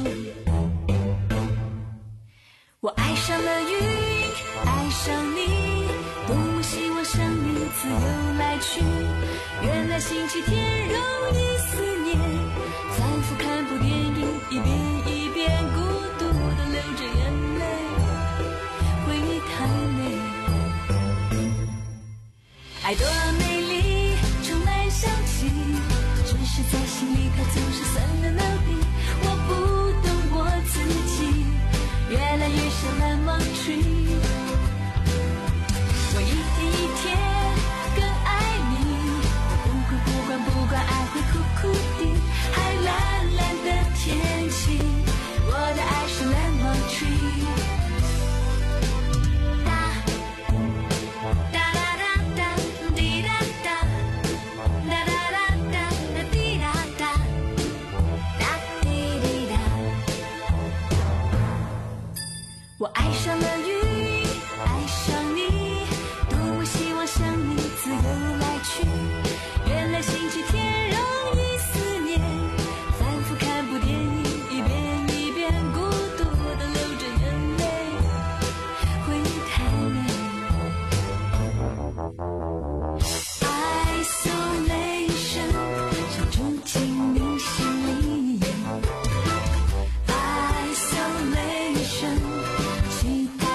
我爱上了云，爱上你，多么希望像你自由来去。原来星期天容易思念，反复看部电影，一遍一遍孤独地流着眼泪，回忆太美。爱多美丽，充满香气，只是在心里它总是酸的能比。我不懂我自己，越来越像蓝芒tree。我一天一天更爱你，不管不管不管爱会苦苦的，还蓝蓝的天气，我的爱是蓝芒tree。我爱上了云，爱上你，多么希望像你自由来去。原来星期天容易思念，反复看部电影，一遍一遍孤独地流着眼泪，回忆太美。Isolation 想住进你心里， Isolation期待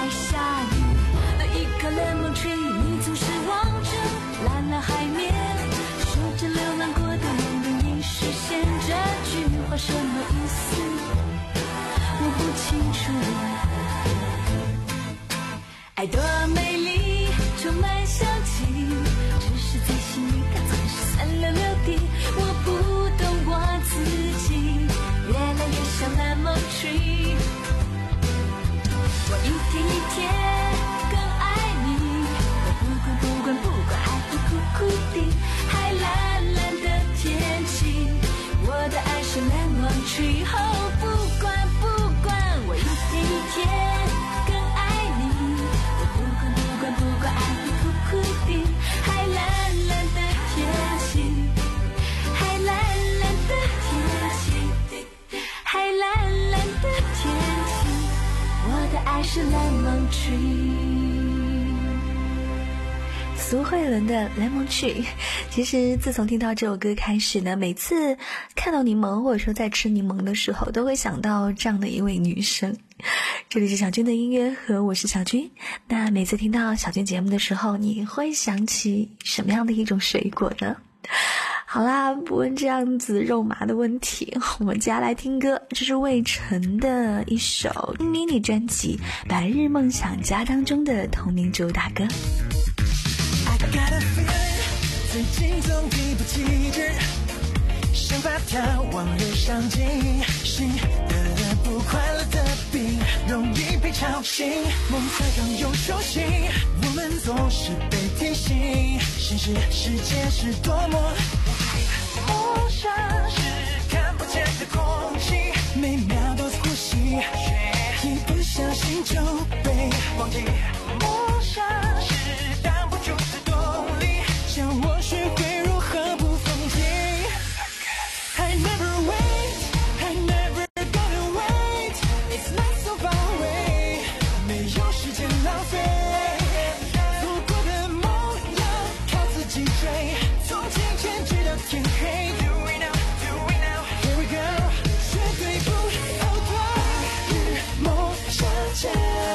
爱是 Lemon Tree。 苏慧伦的 Lemon Tree， 其实自从听到这首歌开始呢，每次看到柠檬或者说在吃柠檬的时候，都会想到这样的一位女生。这里是小军的音乐盒，我是小军。那每次听到小军节目的时候，你会想起什么样的一种水果呢？好啦，不问这样子肉麻的问题，我们接下来听歌，这是魏晨的一首迷你专辑《白日梦想家》当中的同名主打歌。 I got a feeling， 最近总提不起劲，想把它往日上进，心得了不快乐的病，容易被吵醒，梦才刚有手心，我们总是被提醒，现实世界是多么梦想是看不见的空气，每秒都在呼吸，一不小心就被忘记，梦想是挡不住的动力，教我学会如何不放弃。I never wait, I never gonna wait, it's not so far away， 没有时间浪费，错过的梦要靠自己追，从今天直到天黑。Do it now, do it now, here we go， 绝对不后退，白日梦想家。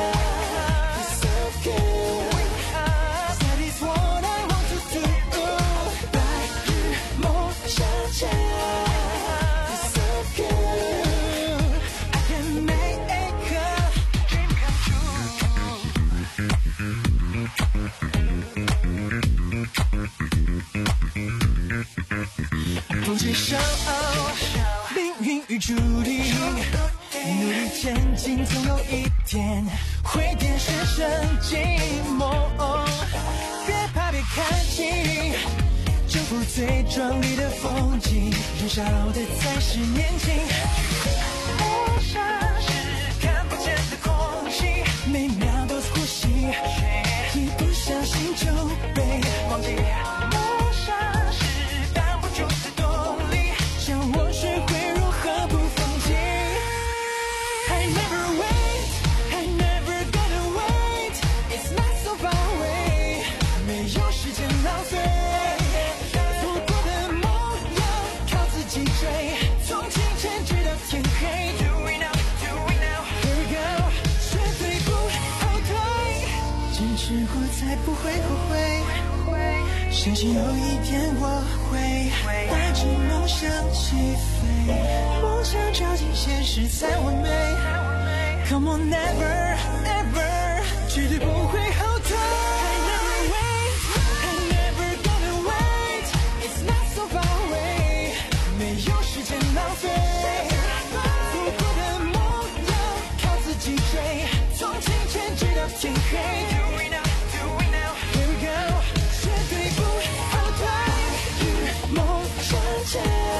不接受命运与注定，努力前进，总有一天会变身成寂寞。别怕，别看清，征服最壮丽的风景，燃烧的才是年轻。梦想是看不见的空气，每秒都在呼吸，一不小心就被忘记。梦想是挡不住的动力，教我学会如何不放弃。I never wait, I never gonna wait, it's not so far away， 没有时间浪费，错过的梦要靠自己追，从今天直到天黑。Do it now, do it now, here we go， 绝对不后退，坚持过才不会后悔，相信有一天我会带着梦想起飞，梦想照进现实才完美。Come on, never, ever， 绝对不会后退。I never wait, I never gonna wait, it's not so far away， 没有时间浪费，错过的梦要靠自己追，从今天直到天黑。Do it now, do it now, here we go， 绝对不后退，白日梦想家。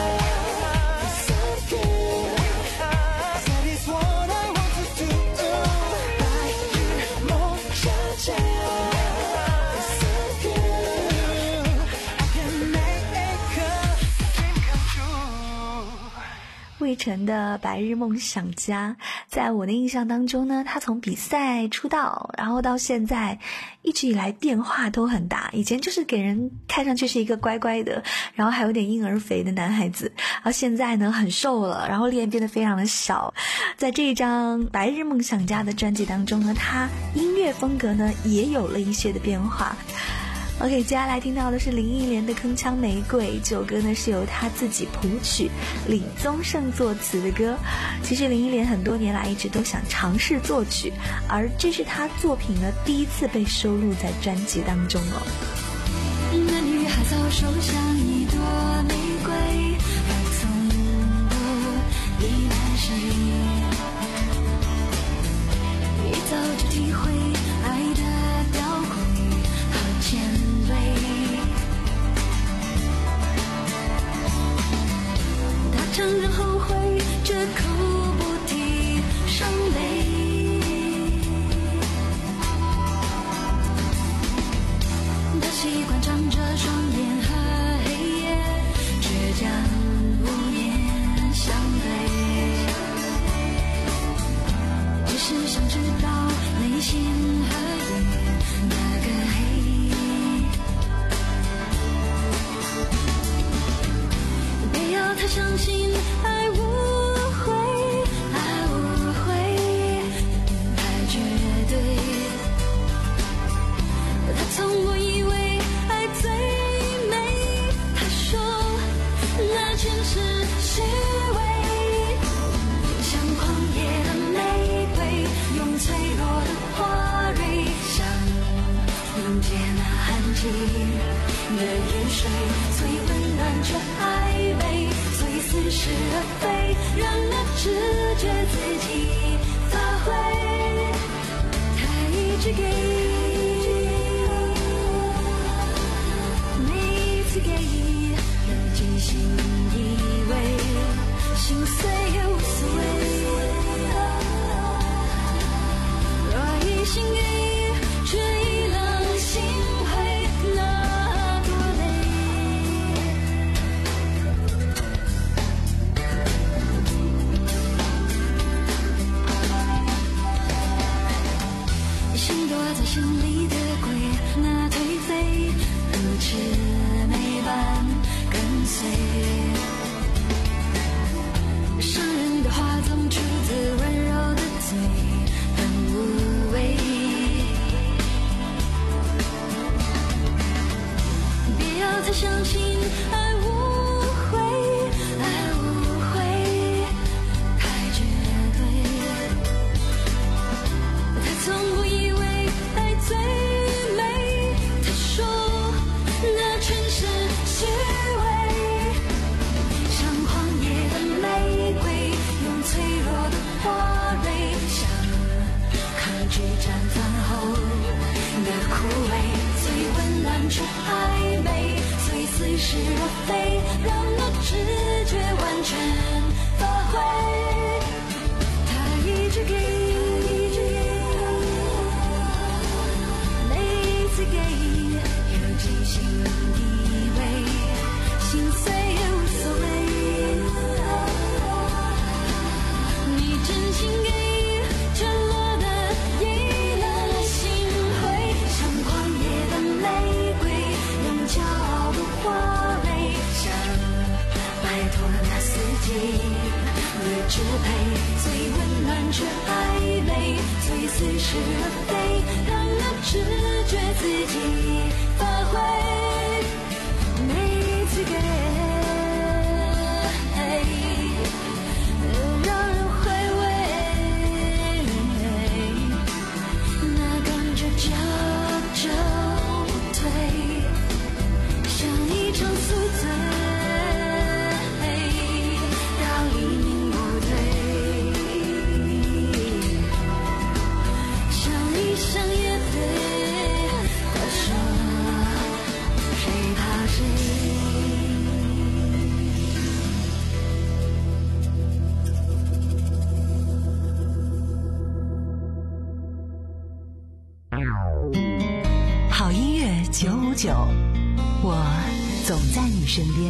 魏晨的白日梦想家，在我的印象当中呢，他从比赛出道，然后到现在一直以来变化都很大。以前就是给人看上去是一个乖乖的，然后还有点婴儿肥的男孩子，然后现在呢很瘦了，然后脸变得非常的小。在这一张白日梦想家的专辑当中呢，他音乐风格呢也有了一些的变化。OK， 接下来听到的是林忆莲的《铿锵玫瑰》，这首歌呢是由她自己谱曲，李宗盛作词的歌。其实林忆莲很多年来一直都想尝试作曲，而这是她作品呢第一次被收录在专辑当中哦。 那女孩早熟像一朵玫瑰，而从不依赖谁，一早就体会爱的吊诡和前卫，他承认后悔，绝口不提伤悲，他习惯张着双眼和黑夜，只在心里的鬼，那颓废如魑魅般跟随。伤人的话总出自温柔的嘴，很无味。别要再相信爱无悔，爱无悔，太绝对。他从不以为爱最美，他说那全是虚伪。像荒野的玫瑰，用脆弱的花蕊，想抗拒绽放后的枯萎。最温暖却暧昧，最似是而非，让那直觉完全发挥。他一直给，每一次给，有几心以为，心碎也无所谓。你真心给，却落得意难心灰。像狂野的玫瑰，用骄傲的花蕊，想摆脱那四季的支配。最温暖却暧昧，最似是而非，让那直觉自己发挥。每一次给，让人回味，那感觉久久不退，像一场宿醉，到黎明不退，像一生也对。他说谁怕谁。 好音乐九五九，我总在你身边。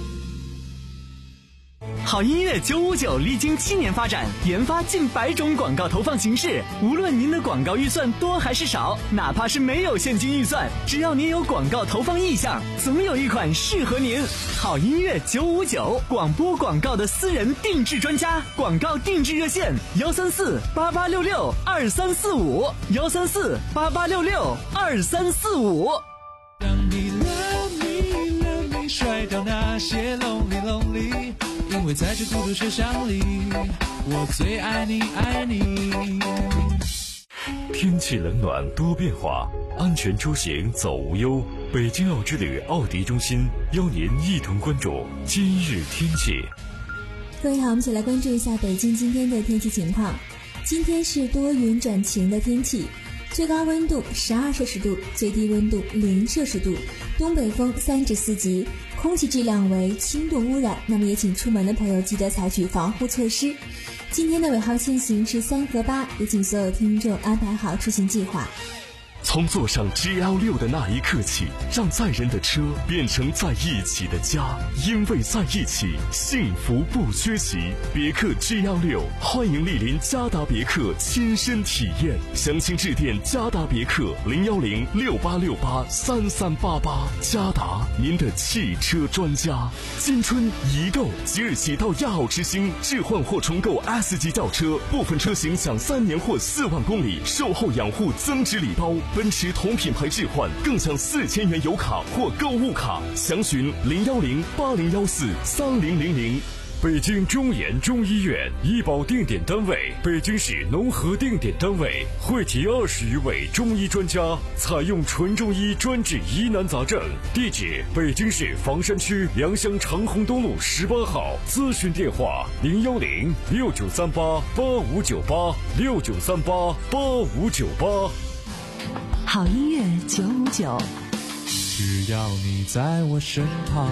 好音乐九五九历经七年发展，研发近百种广告投放形式。无论您的广告预算多还是少，哪怕是没有现金预算，只要您有广告投放意向，总有一款适合您。好音乐九五九，广播广告的私人定制专家，广告定制热线：幺三四八八六六二三四五，幺三四八八六六二三四五。 让你 love me love me， 甩掉那些 lonely lonely。因为在这孤独学校里，我最爱你爱你。 天气冷暖多变化，安全出行走无忧。北京奥之旅奥迪中心邀您一同关注今日天气。 各位好，我们一起来关注一下北京今天的天气情况。今天是多云转晴的天气，最高温度十二摄氏度，最低温度零摄氏度，东北风三至四级，空气质量为轻度污染。那么也请出门的朋友记得采取防护措施。今天的尾号限行是三和八，也请所有听众安排好出行计划。 从坐上 G L 六 的那一刻起，让载人的车变成在一起的家，因为在一起，幸福不缺席。别克 G L 六，欢迎莅临嘉达别克亲身体验，详情致电嘉达别克零幺零六八六八三三八八。嘉达，您的汽车专家。新春一购，即日起到亚奥之星置换或重购 S 级轿车，部分车型享三年或四万公里售后养护增值礼包。奔驰同品牌置换更享四千元油卡或购物卡，详询零幺零八零幺四三零零零。 北京中研中医院医保定点单位，北京市农合定点单位，汇集二十余位中医专家，采用纯中医专治疑难杂症。地址：北京市房山区良乡长虹东路十八号。咨询电话：零幺零六九三八八五九八六九三八八五九八。 好音乐九五九， 只要你在我身旁。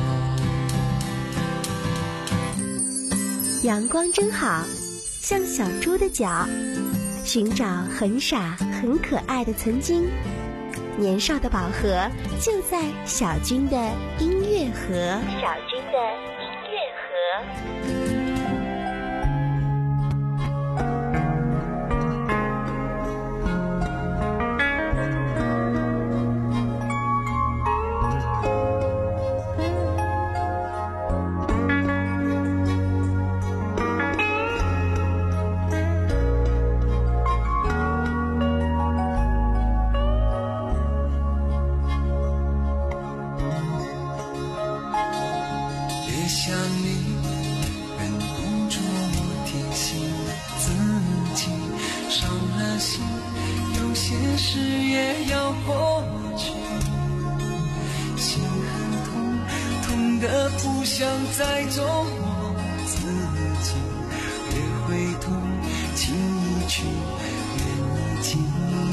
阳光真好，像小猪的脚，寻找很傻很可爱的曾经。年少的宝盒就在小军的音乐盒。小军的音乐盒。 心，有些事也要过去。心很痛，痛得不想再做我自己，越会痛，情一去，缘已尽。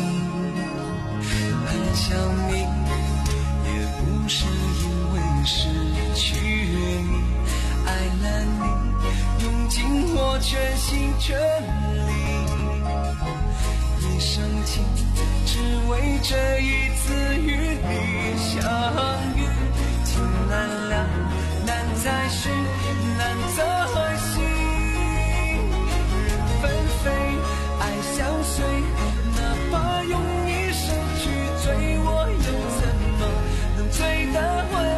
很想你，也不是因为失去你，爱了你，用尽我全心全力。一生情，只为这一次与你相遇。情难了，难再续，难再续。人纷飞，爱相随，哪怕用一生去追，我又怎么能追得回？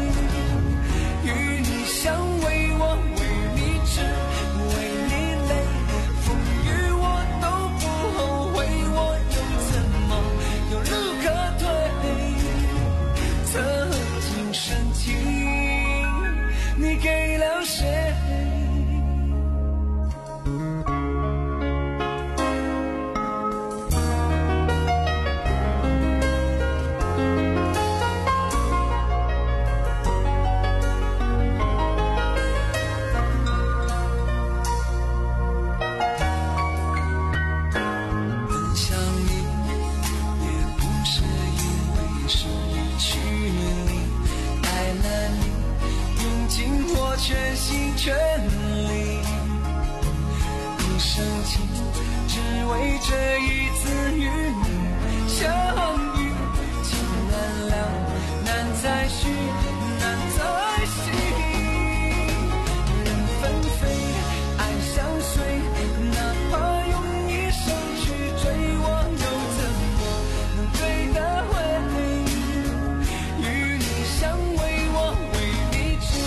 与你相偎，我为你痴，为你累，风雨我都不后悔，我又怎么有路可退？曾经深情，你给了谁？全心全力，一生情，只为这一次与你相遇。情难了，难再续，难再续。人纷飞，爱相随，哪怕用一生去追，我又怎么能追得回？与你相偎，我为你痴，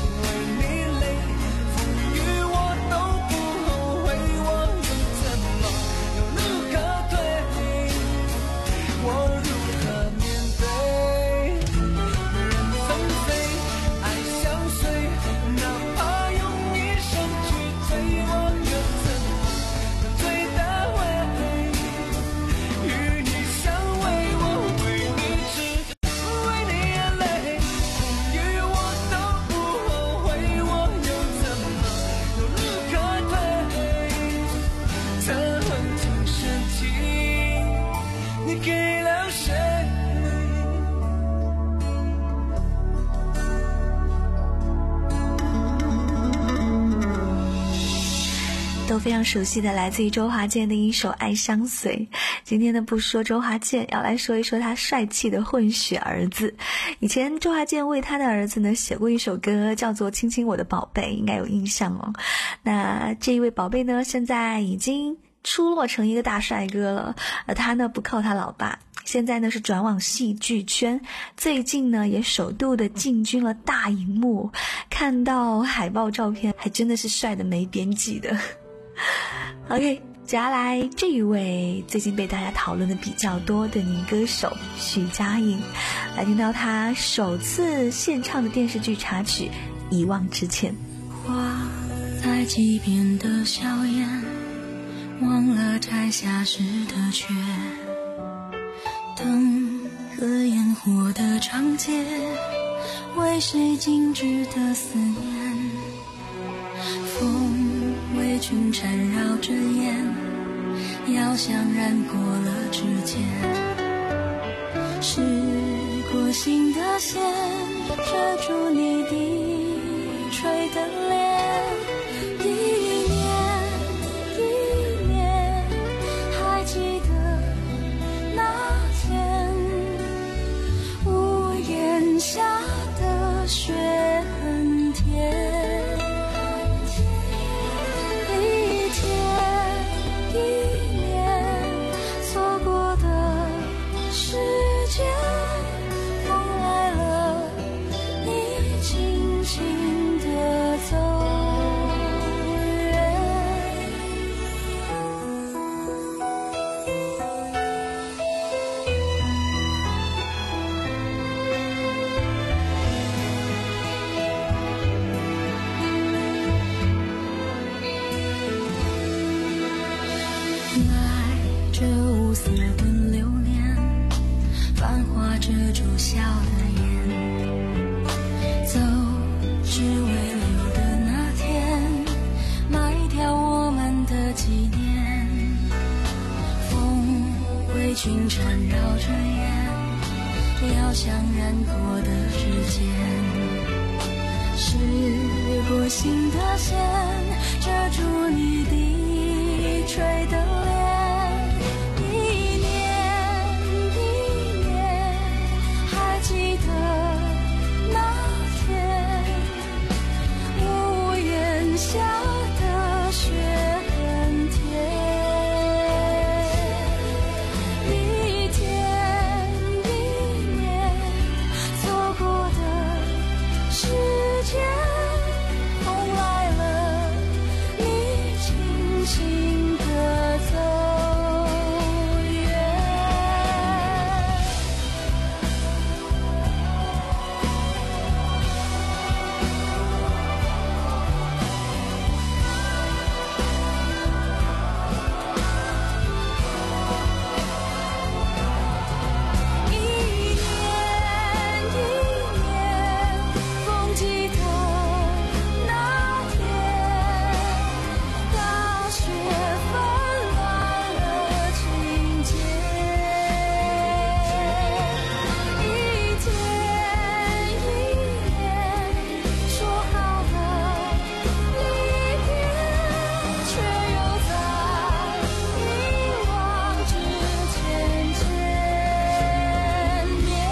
都非常熟悉的来自于周华健的一首《爱相随》。今天呢，不说周华健，要来说一说他帅气的混血儿子。以前周华健为他的儿子呢写过一首歌，叫做《亲亲我的宝贝》，应该有印象哦。那这一位宝贝呢，现在已经出落成一个大帅哥了，而他呢不靠他老爸，现在呢是转往戏剧圈，最近呢也首度的进军了大荧幕，看到海报照片还真的是帅的没边际的。OK， 接下来这一位最近被大家讨论的比较多的女歌手徐佳莹，来听到她首次献唱的电视剧插曲《遗忘之前》。 花在溪边的笑颜，忘了摘下时的缺，灯和烟火的长街，为谁静止的思念，风为群缠绕着烟，要像染过了指尖，是过心的线，遮住你低垂的脸。一年一年，还记得那天屋檐下的雪很甜，风来了，你轻轻地走。 笑的眼，走只为留的那天，埋掉我们的纪念。风为君缠绕着烟，要想染过的指尖，是过心的线，遮住你低垂的脸。一年一年，还记得那天屋檐下的雪很甜。一天一年，错过的时间红来了，你轻轻地走远。一年一年，风记得那天，大雪纷乱了情节。一天一年，说好了离别，却又在遗忘之前见面。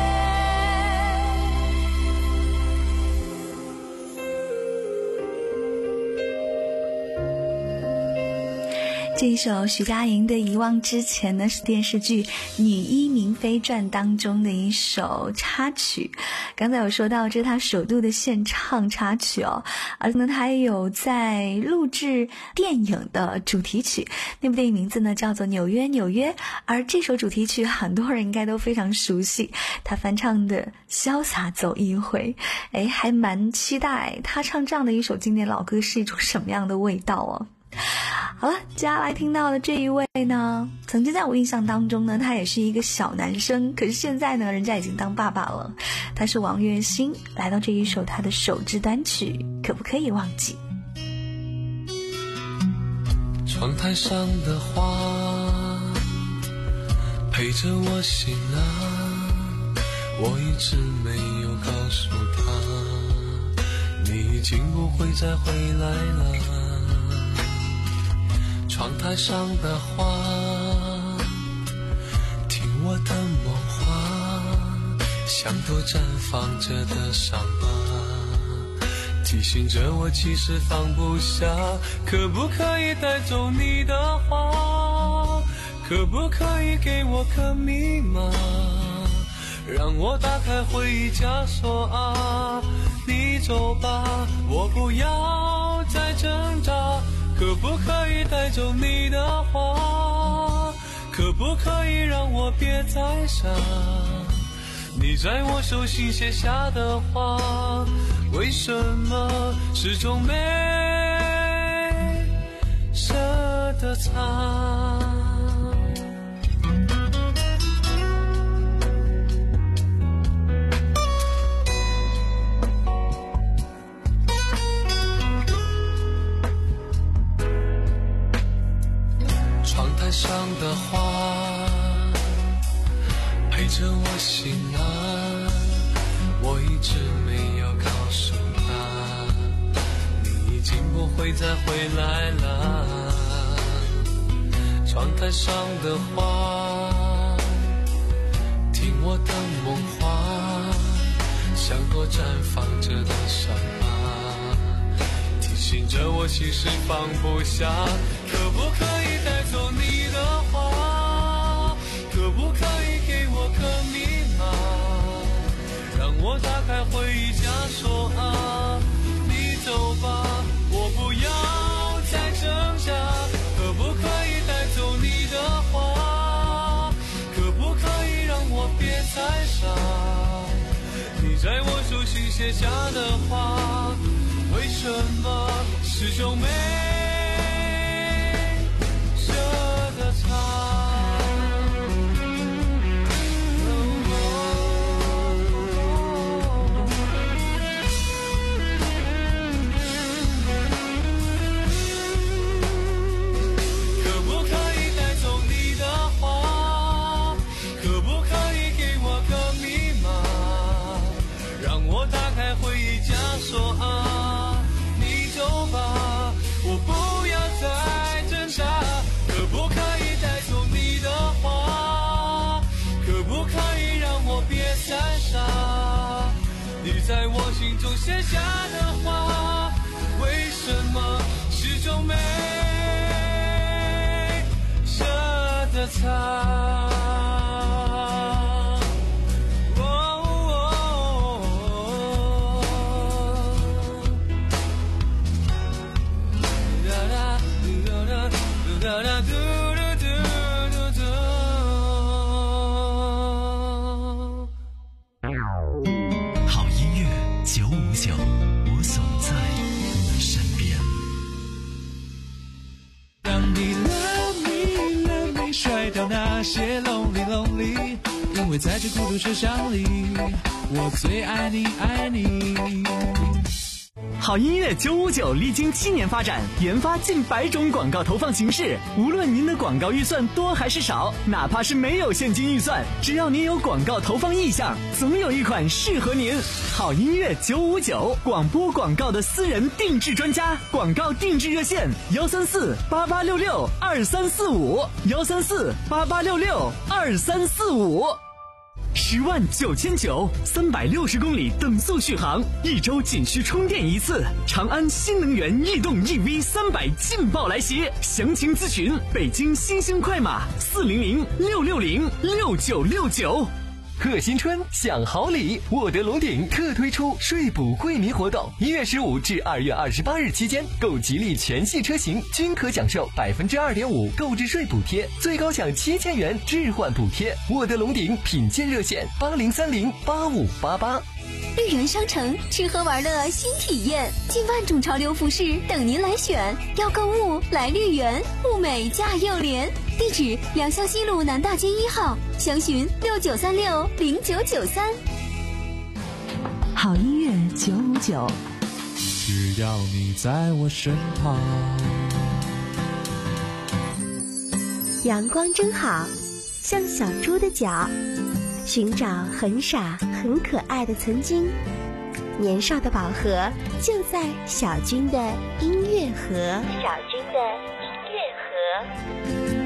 这一首徐佳莹的《遗忘之前》呢，是电视剧《女医明妃传》当中的一首插曲。刚才有说到，这是她首度的现唱插曲哦，而且呢，她也有在录制电影的主题曲，那部电影名字呢叫做《纽约纽约》，而这首主题曲很多人应该都非常熟悉，她翻唱的《潇洒走一回》，哎，还蛮期待她唱这样的一首经典老歌是一种什么样的味道哦。好了，接下来听到的这一位呢，曾经在我印象当中呢，他也是一个小男生，可是现在呢，人家已经当爸爸了。他是王栎鑫，来到这一首他的首支单曲《可不可以忘记》。 窗台上的花陪着我醒了，我一直没有告诉他，你已经不会再回来了。窗台上的花，听我的梦话，像朵绽放着的伤疤，提醒着我其实放不下。可不可以带走你的话？可不可以给我个密码，让我打开回忆枷锁啊？你走吧，我不要再挣扎。可不可以带走你的话？可不可以让我别再傻？你在我手心写下的话，为什么始终没舍得擦？上的花陪着我醒了，我一直没有告诉他，你已经不会再回来了。窗台上的花，听我的梦话，像朵绽放着的伤疤，提醒着我其实放不下。可不可以带走你的话？可不可以给我个密码，让我打开回忆枷锁啊？你走吧，我不要再挣扎。可不可以带走你的话？可不可以让我别再傻？你在我手心写下的话，为什么始终没舍得擦？ 说啊，你走吧，我不要再挣扎。可不可以带走你的话？可不可以让我别再傻？你在我心中写下的话，为什么始终没舍得擦？ 好音乐九五九，我总在你身边。 当你 love me love me 甩掉那些 lonely lonely， 因为在这孤独车厢里，我最爱你爱你。 好音乐九五九历经七年发展，研发近百种广告投放形式。无论您的广告预算多还是少，哪怕是没有现金预算，只要您有广告投放意向，总有一款适合您。好音乐九五九，广播广告的私人定制专家，广告定制热线：幺三四八八六六二三四五，幺三四八八六六二三四五。十万九千九，三百六十公里等速续航，一周仅需充电一次。长安新能源逸动 E V 三百劲爆来袭，详情咨询北京新兴快马四零零六六零六九六九。 贺新春享好礼，沃德龙鼎特推出税补惠民活动，一月十五至二月二十八日期间，购吉利全系车型均可享受百分之二点五购置税补贴，最高享七千元置换补贴。沃德龙鼎品鉴热线：八零三零八五八八。 绿园商城吃喝玩乐新体验，近万种潮流服饰等您来选。要购物来绿园，物美价又廉。地址：良乡西路南大街一号，详询六九三六零九九三。 好音乐九五九， 只要你在我身旁。 阳光真好，像小猪的脚，寻找很傻很可爱的曾经。年少的宝盒就在小军的音乐盒。小军的音乐盒。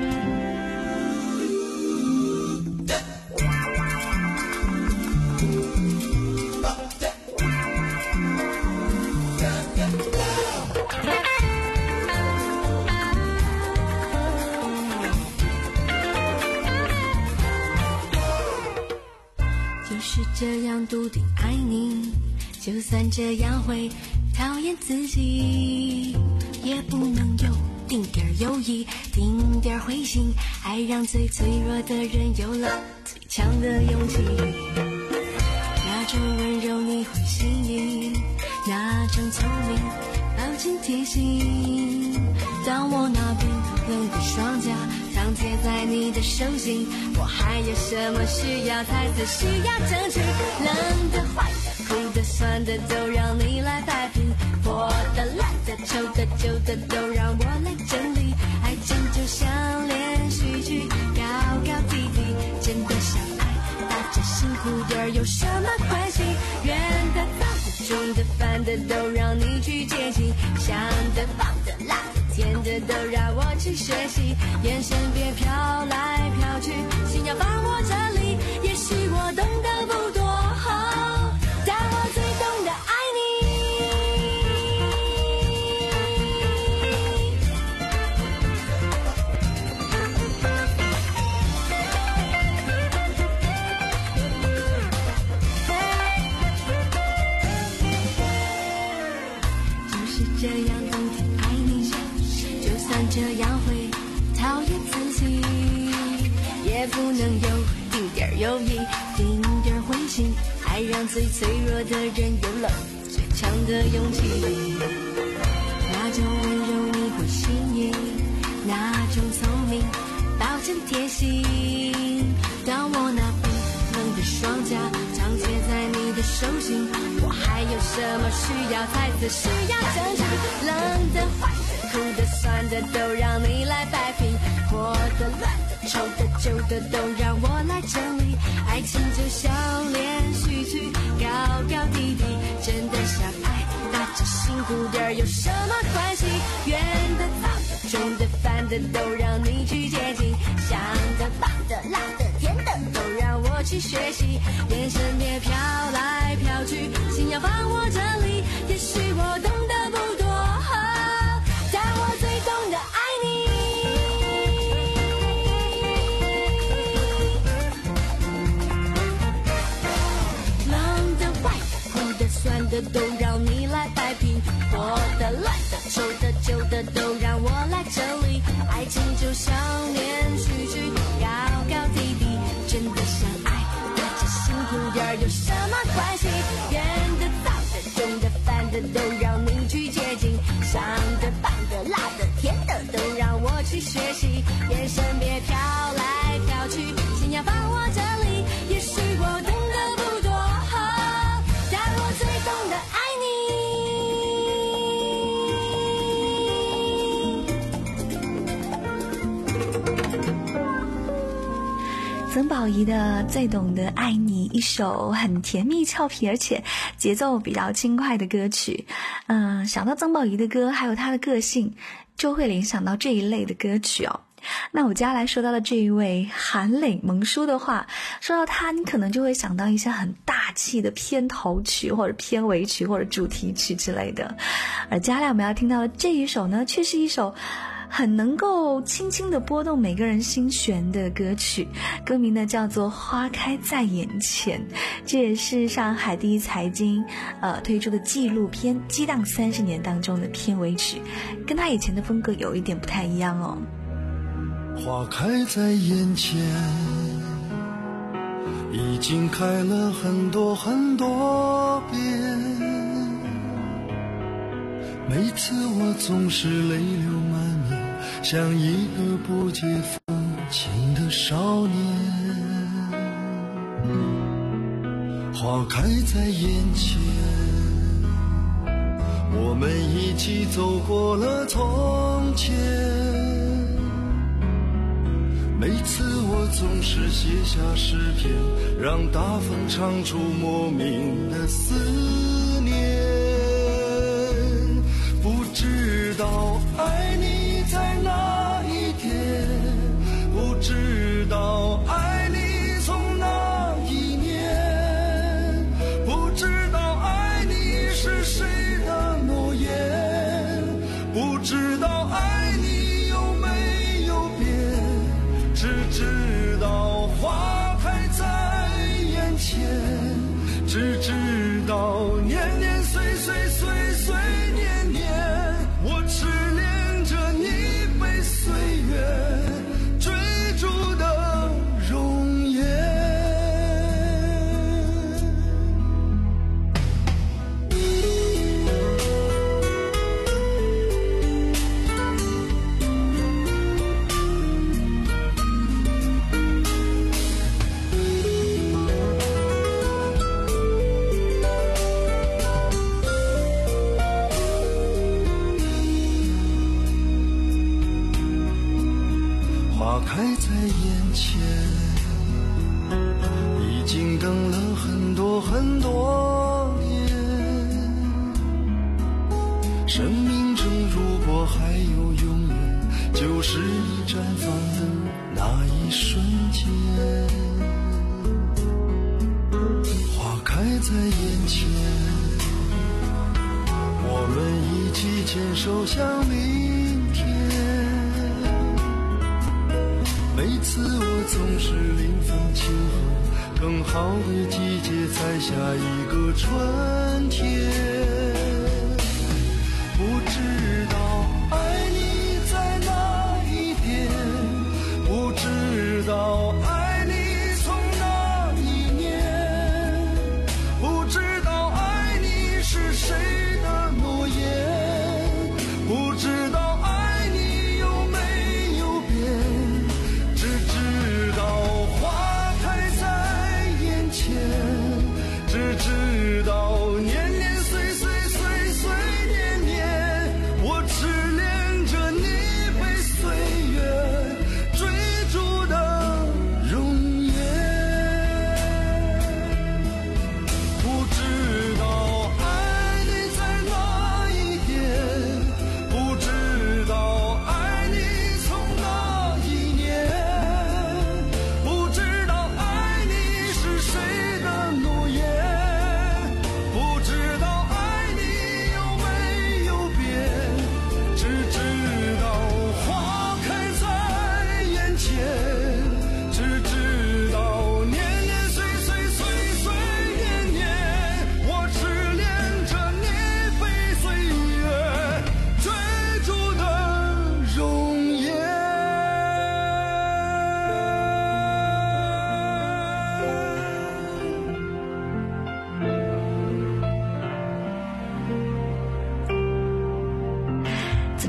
就是这样笃定爱你，就算这样会讨厌自己，也不能有丁点儿犹豫，丁点儿灰心，爱让最脆弱的人有了最强的勇气。那种温柔你会吸引，那种聪明抱紧贴心，当我那冰冷的双脚常贴在你的手心，我还有什么需要才才需要争取？冷的、坏的、苦的、酸的都让你来摆平，破的、烂的、丑的、旧的都让我来整理。爱情就像连续剧，高高低低，真的想爱，大家辛苦点有什么关系？圆的、脏的、重的、烦的都让你去接近，香的、棒的、辣的、甜的都让我去学习，眼神别飘来飘去，心要放我这里，也许我懂得不多，但我最懂得爱你。就是这样懂得爱你，就算这样会讨厌自己，也不能有丁点儿犹豫，丁点儿灰心，爱让最脆弱的人有了最强的勇气。那种温柔你会吸引，那种聪明保证贴心，当我那冰冷的双脚常贴在你的手心，我还有什么需要才才需要争取？冷的、坏的、苦的、酸的都让你来摆平，破的、乱的、丑的、旧的都让我来整理。爱情就像连续剧，高高低低，真的想爱， 这辛苦点有什么关系？圆的、脏的、重的、烦的都让你去接近，香的、棒的、辣的、甜的都让我去学习，眼神别飘来飘去，心要放我这里，也许我懂得不多，但我最懂得爱你。冷的、坏的、苦的、酸的都让你来摆平，活的、乱的、丑的、旧的都让我来整理，爱情就像连续剧，高高低低，真的相爱，大家辛苦点有什么关系？圆的、脏的、重的、烦的都让你去接近，香的、棒的、辣的、甜的都让我去学习，眼神别飘来飘去，心要放我这里，也许我懂得不多，但我最懂得爱曾宝仪的《最懂得爱你》，一首很甜蜜俏皮而且节奏比较轻快的歌曲。嗯、呃，想到曾宝仪的歌还有她的个性，就会联想到这一类的歌曲哦。那我接下来说到的这一位韩磊萌叔的话，说到他你可能就会想到一些很大气的片头曲或者片尾曲或者主题曲之类的，而接下来我们要听到的这一首呢，却是一首很能够轻轻地拨动每个人心弦的歌曲，歌名呢叫做《花开在眼前》，这也是上海第一财经呃推出的纪录片《激荡三十年》当中的片尾曲，跟他以前的风格有一点不太一样哦。 花开在眼前，已经开了很多很多遍，每次我总是泪流满面，像一个不解风情的少年。花开在眼前，我们一起走过了从前，每次我总是写下诗篇，让大风唱出莫名的思念。不知道爱你在哪一天，不知道爱你从哪一年，不知道爱你是谁的诺言，不知道爱你有没有变，只知道花开在眼前，只知道年年岁岁岁岁年年，我痴恋着你被岁月追逐的容颜。花开在眼前，已经等了很多很多年。生命中如果还有永远，就是你绽放的那一瞬间。花开在眼前，我们一起牵手向明天。每次我总是临放晴后，更好的季节才下一个春天。不知道爱你在哪一边，不知道爱你从哪一年，不知道爱你是谁的诺言，不知道爱你有没有变，只知道花开在眼前，只知道年年岁岁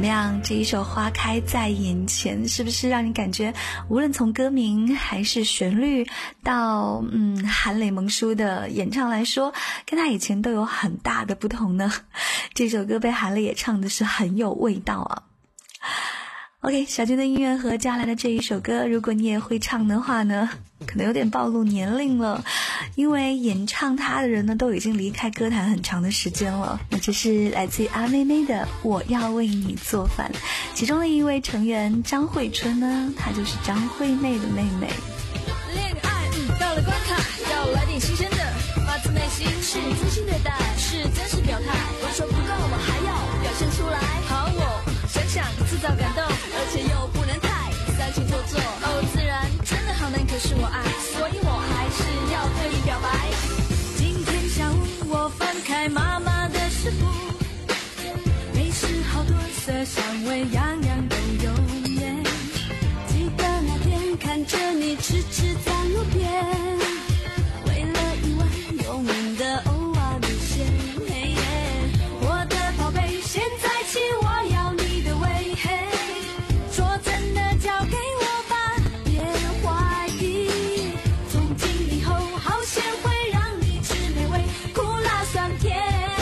么样？这一首《花开在眼前》是不是让你感觉无论从歌名还是旋律到嗯韩磊萌叔的演唱来说，跟他以前都有很大的不同呢？这首歌被韩磊也唱的是很有味道啊。OK， 小军的音乐和接下来的这一首歌，如果你也会唱的话呢，可能有点暴露年龄了，因为演唱它的人呢都已经离开歌坛很长的时间了。那这是来自于阿妹妹的《我要为你做饭》，其中的一位成员张惠春呢，她就是张惠妹的妹妹。 恋爱、嗯、到了关卡，要来点新鲜的，发自内心是真心对待，是真实表态。我说不够，我还要表现出来。好，我想想制造感动，而且又不能太煽情做作。哦，自然真的好难，可是我爱，所以我还是要对你表白。今天下午我翻开妈妈的食谱，美食好多色香味，样样都有耶。记得那天看着你痴痴在路边，为了一碗有名的欧阿米线。嘿耶，我的宝贝，现在起我要你的胃。嘿，说真的交给我吧，别怀疑。从今以后，好咸会让你吃美味，苦辣酸甜。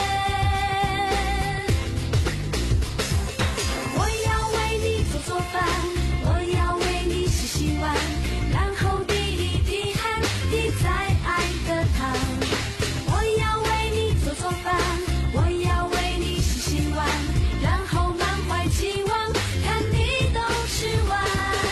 我要为你做做饭，我要为你洗洗碗，然后滴一滴汗，滴在爱的汤。我要为你做做饭，我要为你洗洗碗，然后满怀期望，看你都吃完。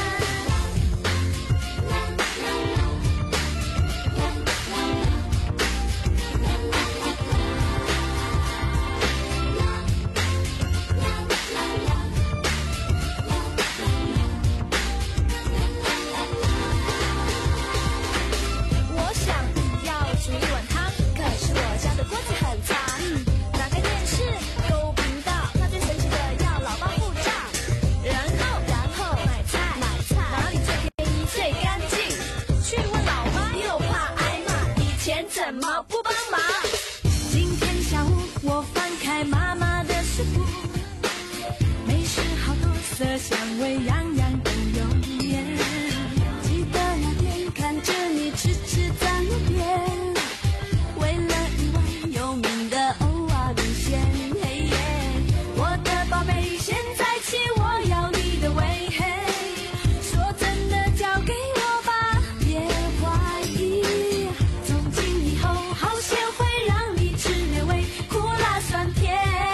我想要煮一碗汤，可是我家的锅子很长。嗯，打开电视，购物频道，那最神奇的要老爸付账。然后，然后买菜，买菜哪里最便宜最干净？去问老妈又怕挨骂，以前怎么不帮忙？今天下午我翻开妈妈的食谱，美食好多色香味，样样都有耶。记得那天看着你痴痴在路边，为了一碗有名的欧阿米线。嘿耶，我的宝贝，现在起我要你的胃。嘿，说真的交给我吧，别怀疑。从今以后，好咸会让你吃美味，苦辣酸甜。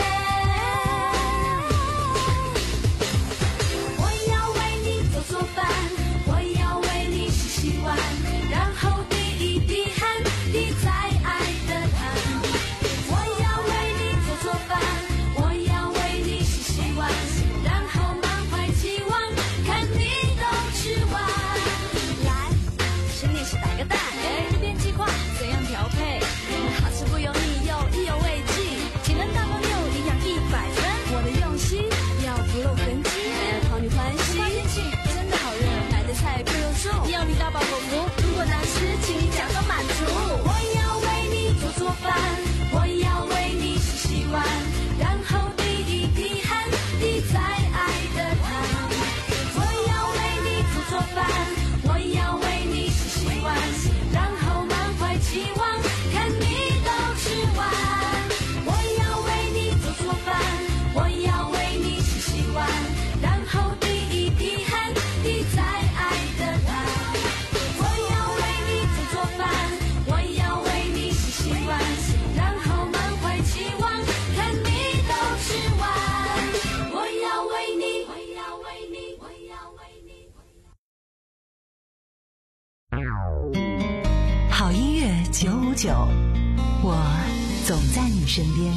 我要为你做做饭，我要为你洗洗碗，然后滴一滴汗，滴在爱的汤。我要为你做做饭，我要为你洗洗碗，然后满怀期望，看你都吃完。来，先练习打个蛋，日边计划怎样调配，好吃不油腻又意犹未尽，体能大光又营养一百分。我的用心要不露痕迹，讨你欢喜。天气真的好热，买的菜不又重，要你大饱口福。如果难吃，请你假装满足。我要为你做做饭，我要为你洗洗碗，然后滴一滴汗，滴在爱的汤。我要为你做做饭，我要为你洗洗碗，然后满怀期望，看你都吃完。我要为你做做饭，我要为你洗洗碗，然后滴一滴汗，滴在爱的汤。我要为你做做饭，我要为你洗洗碗，然后满怀期望，看你都吃完。我要为你，我要为你，我要为你。 好音乐九五九，我总在你身边。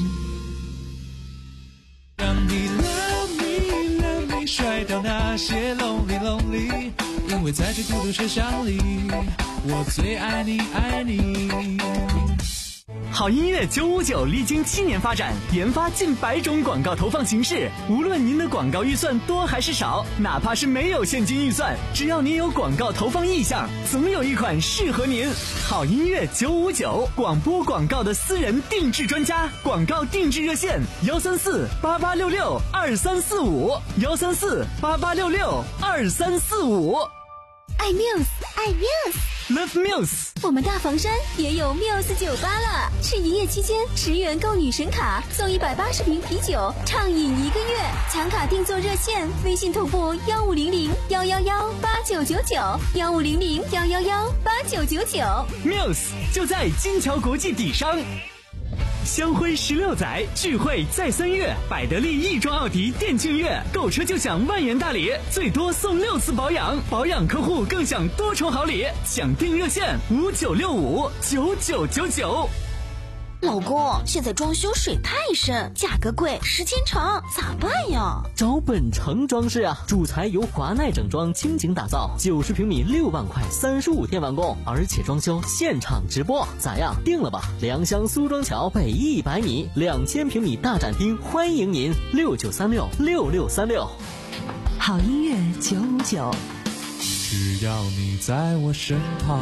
让你 love me love me 甩掉那些 lonely lonely， 因为在这孤独车厢里，我最爱你爱你。 好音乐九五九历经七年发展，研发近百种广告投放形式。无论您的广告预算多还是少，哪怕是没有现金预算，只要您有广告投放意向，总有一款适合您。好音乐九五九，广播广告的私人定制专家，广告定制热线：幺三四八八六六二三四五，幺三四八八六六二三四五。 爱 Muse， 爱 Muse。Love Muse， 我们大房山也有 Muse 酒吧了。是营业期间，十元购女神卡送一百八十瓶啤酒，畅饮一个月。抢卡订座热线：微信同步幺五零零幺幺幺八九九九，幺五零零幺幺幺八九九九。 Muse 就在金桥国际底商。香辉十六载，聚会在三月，百得利亦庄奥迪店庆月，购车就享万元大礼，最多送六次保养，保养客户更享多重好礼。想订热线：五九六五九九九九。 老公，现在装修水太深，价格贵，时间长，咋办呀？ 找本城装饰啊，主材由华奈整装倾情打造，九十平米六万块，三十五天完工，而且装修现场直播，咋样？定了吧！良乡苏庄桥北一百米，两千平米大展厅，欢迎您！六九三六六六三六。 好音乐九五九， 只要你在我身旁。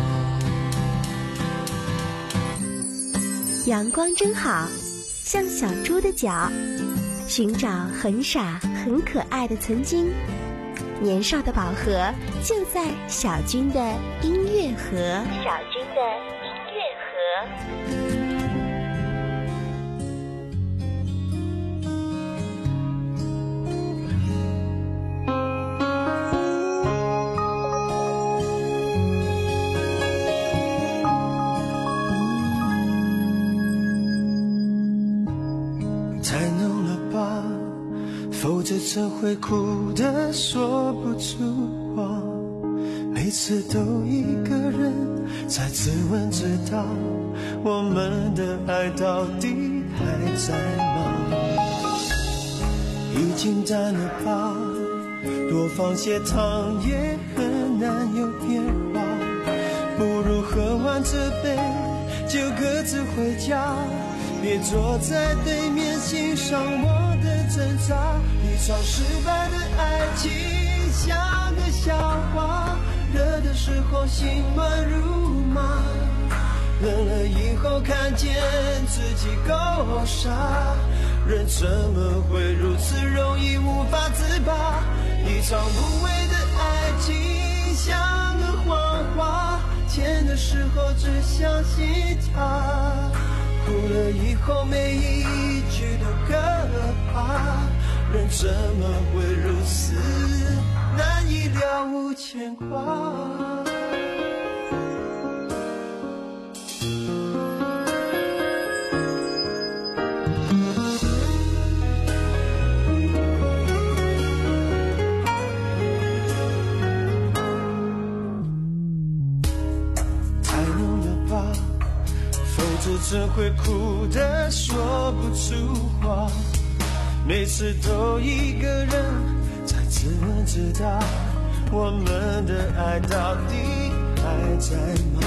阳光真好，像小猪的脚，寻找很傻很可爱的曾经。年少的宝盒就在小军的音乐盒。小军的音乐盒。 否则怎会哭得说不出话，每次都一个人在自问自答，我们的爱到底还在吗？已经淡了吧，多放些糖也很难有变化，不如喝完这杯就各自回家，别坐在对面欣赏我的挣扎。一场失败的爱情像个笑话，热的时候心乱如麻，冷了以后看见自己够傻，人怎么会如此容易无法自拔？一场无谓的爱情像个谎话，牵的时候只相信他，哭了以后每一句都可怕，人怎么会如此难以了无牵挂？太浓了吧，否则怎会哭得说不出话？每次都一个人在自问自答，我们的爱到底还在吗？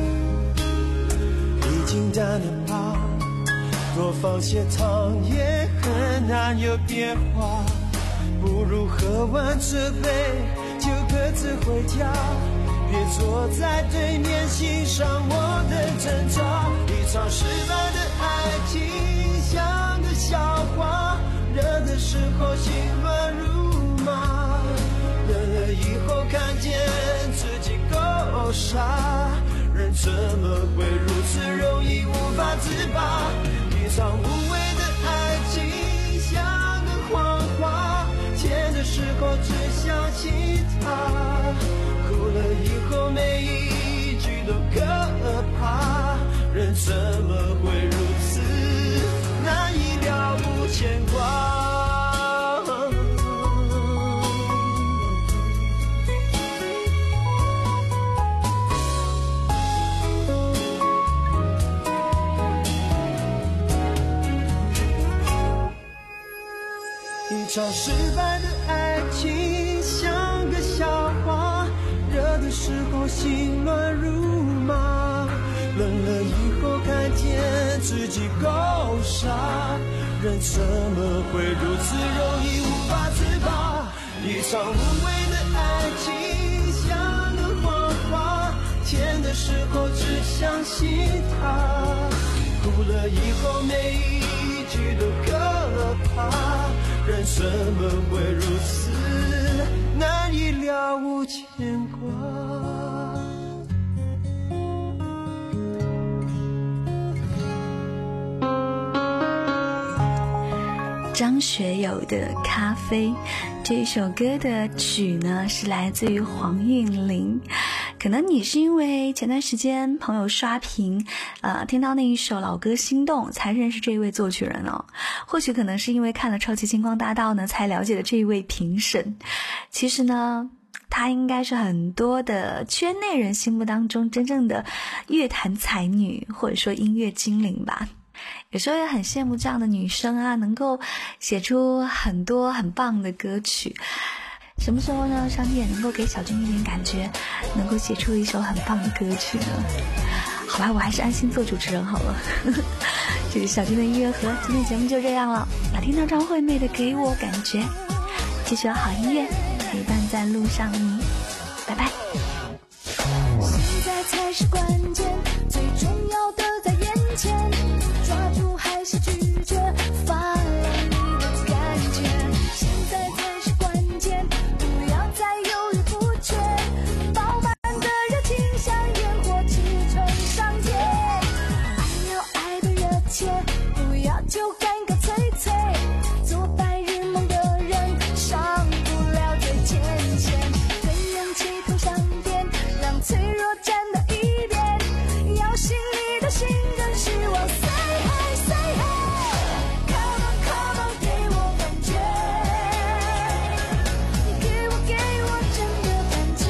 已经淡了吧，多放些糖也很难有变化，不如喝完这杯就各自回家，别坐在对面欣赏我的挣扎。一场失败的爱情像个笑话，热的时候心乱如麻，冷了以后看见自己够傻，人怎么会如此容易无法自拔？一场无谓的爱情像个谎话，牵的时候只相信他，哭了以后每一句都可怕，人怎么会如此难以了无牵挂？一场失败的爱情像个笑话，热的时候心乱如麻，冷了以后看见自己够傻，人怎么会如此容易无法自拔？一场无谓的爱情像个谎话，甜的时候只相信它，哭了以后每一句都可怕，人怎么会如此难以了无牵挂？ 张学友的《咖啡》这首歌的曲呢是来自于黄韵玲。可能你是因为前段时间朋友刷屏呃，听到那一首老歌心动才认识这一位作曲人哦，或许可能是因为看了超级星光大道呢才了解了这一位评审。其实呢她应该是很多的圈内人心目当中真正的乐坛才女，或者说音乐精灵吧。有时候也很羡慕这样的女生啊，能够写出很多很棒的歌曲。什么时候呢，上帝也能够给小军一点感觉，能够写出一首很棒的歌曲呢？好吧，我还是安心做主持人好了。这是小军的音乐盒，今天节目就这样了。来听到张惠妹的《给我感觉》，继续有好音乐陪伴在路上的你，拜拜。 现在才是关键，最重要的在眼前，抓住还是拒绝，发了你的感觉。现在才是关键，不要再犹豫不决，饱满的热情像烟火直冲上天。爱要爱的热切，不要就干戈脆脆，做白日梦的人上不了最前线，跟勇气同上边，让脆弱站到一边，要信你的心跟希望。Say hi say hi，Come on come on， 给我感觉，给我给我真的感觉，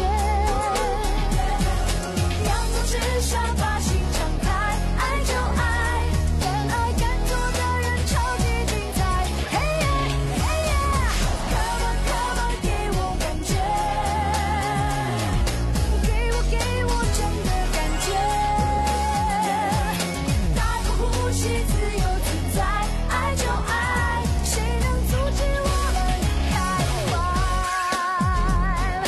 阳光之下把心敞开，爱就爱，敢爱敢做的人超级精彩。Hey yeah hey yeah，Come on come on， 给我感觉，给我给我真的感觉，大口呼吸自由自在，爱就爱，谁能阻止我们开怀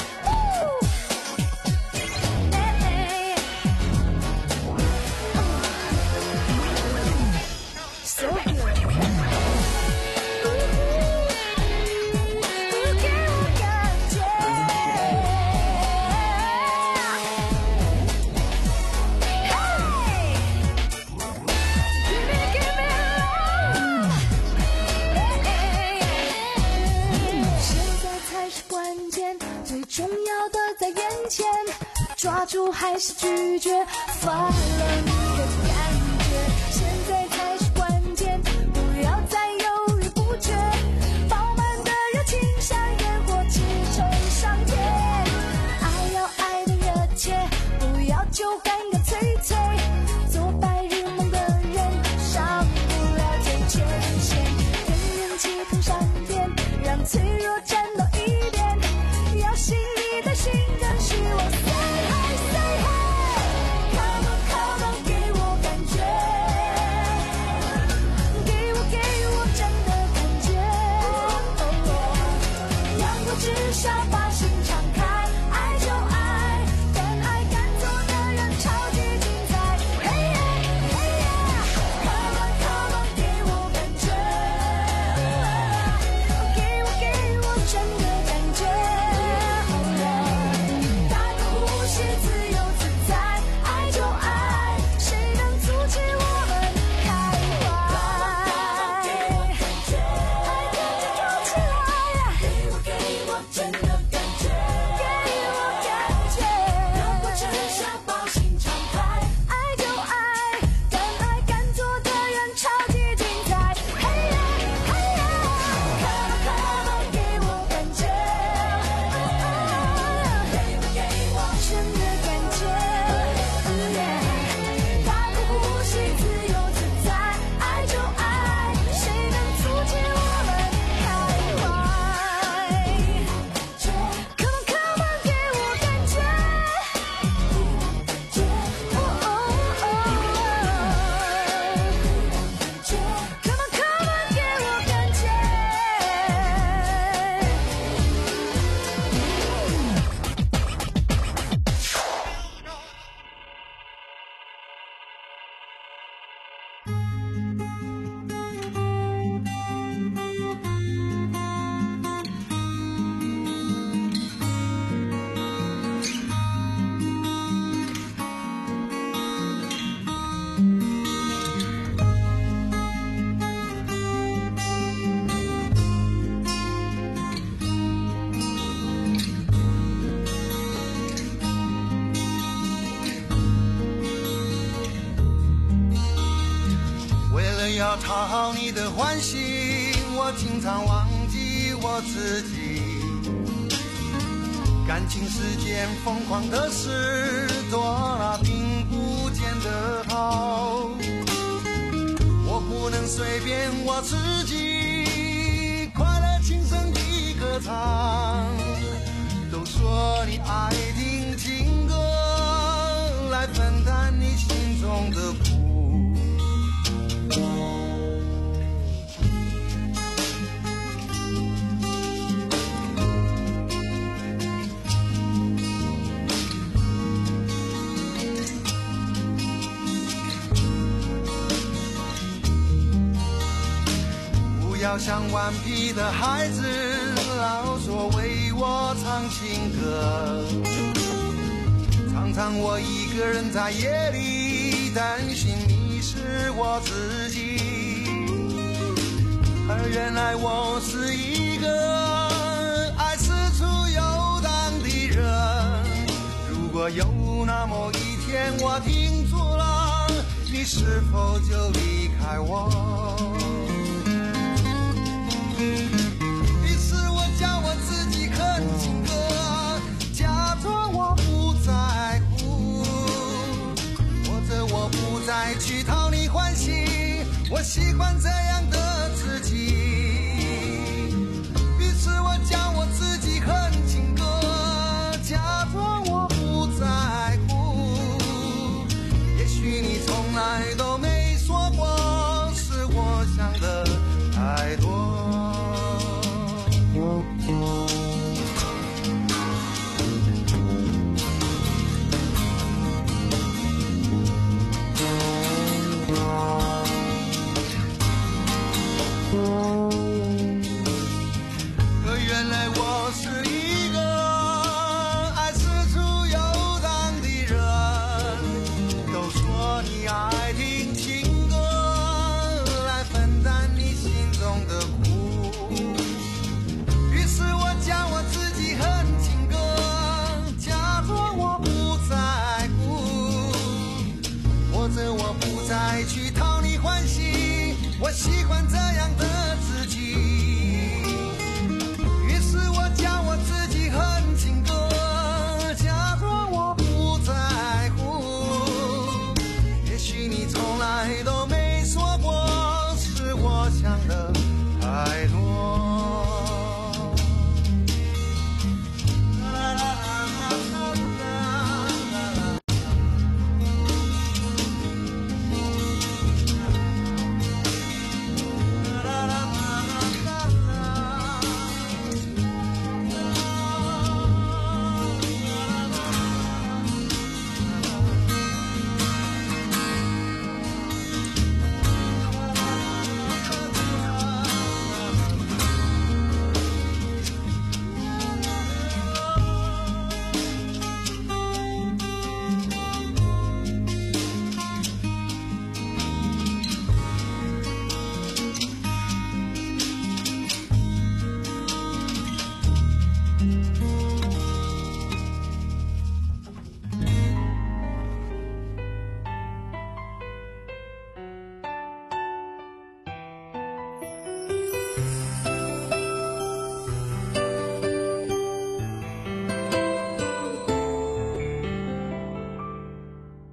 ？So good， 给我感觉。现在才是关键，最重要的在眼前，抓住还是拒绝，发了你的感觉。现在才是关键，不要再犹豫不决，饱满的热情像烟火直冲上天。爱要爱的热切，不要就干戈脆脆，做白日梦的人上不了最前线，跟人气同上边，让脆弱站到一边，要信你的心跟希望。Say hi say hi，Come on come on， 给我感觉，给我给我真的感觉，阳光之下把心敞开，爱就爱，敢爱敢做的人超级精了要讨你的欢心，我经常忘记我自己。感情世间疯狂的事多了，并不见得好。我不能随便我自己，快乐轻声地歌唱。都说你爱听情歌，来分担你心中的苦。不要像顽皮的孩子，老说为我唱情歌。常常我一个人在夜里担心你是我自己，而原来我是一个爱四处游荡的人。如果有那么一天我停住了，你是否就离开我？于是我叫我自己哼情歌，假装我不在乎，或者我不再去讨你欢喜，我喜欢这样的自己。于是我叫我自己哼情歌，假装我不在乎，也许你从来都没说过，是我想的太多。可原来我是一个爱四处游荡的人。都说你爱听情歌，来分担你心中的苦。于是我叫我自己哼情歌，假装我不在乎，或者我不再去讨你欢喜，我喜欢这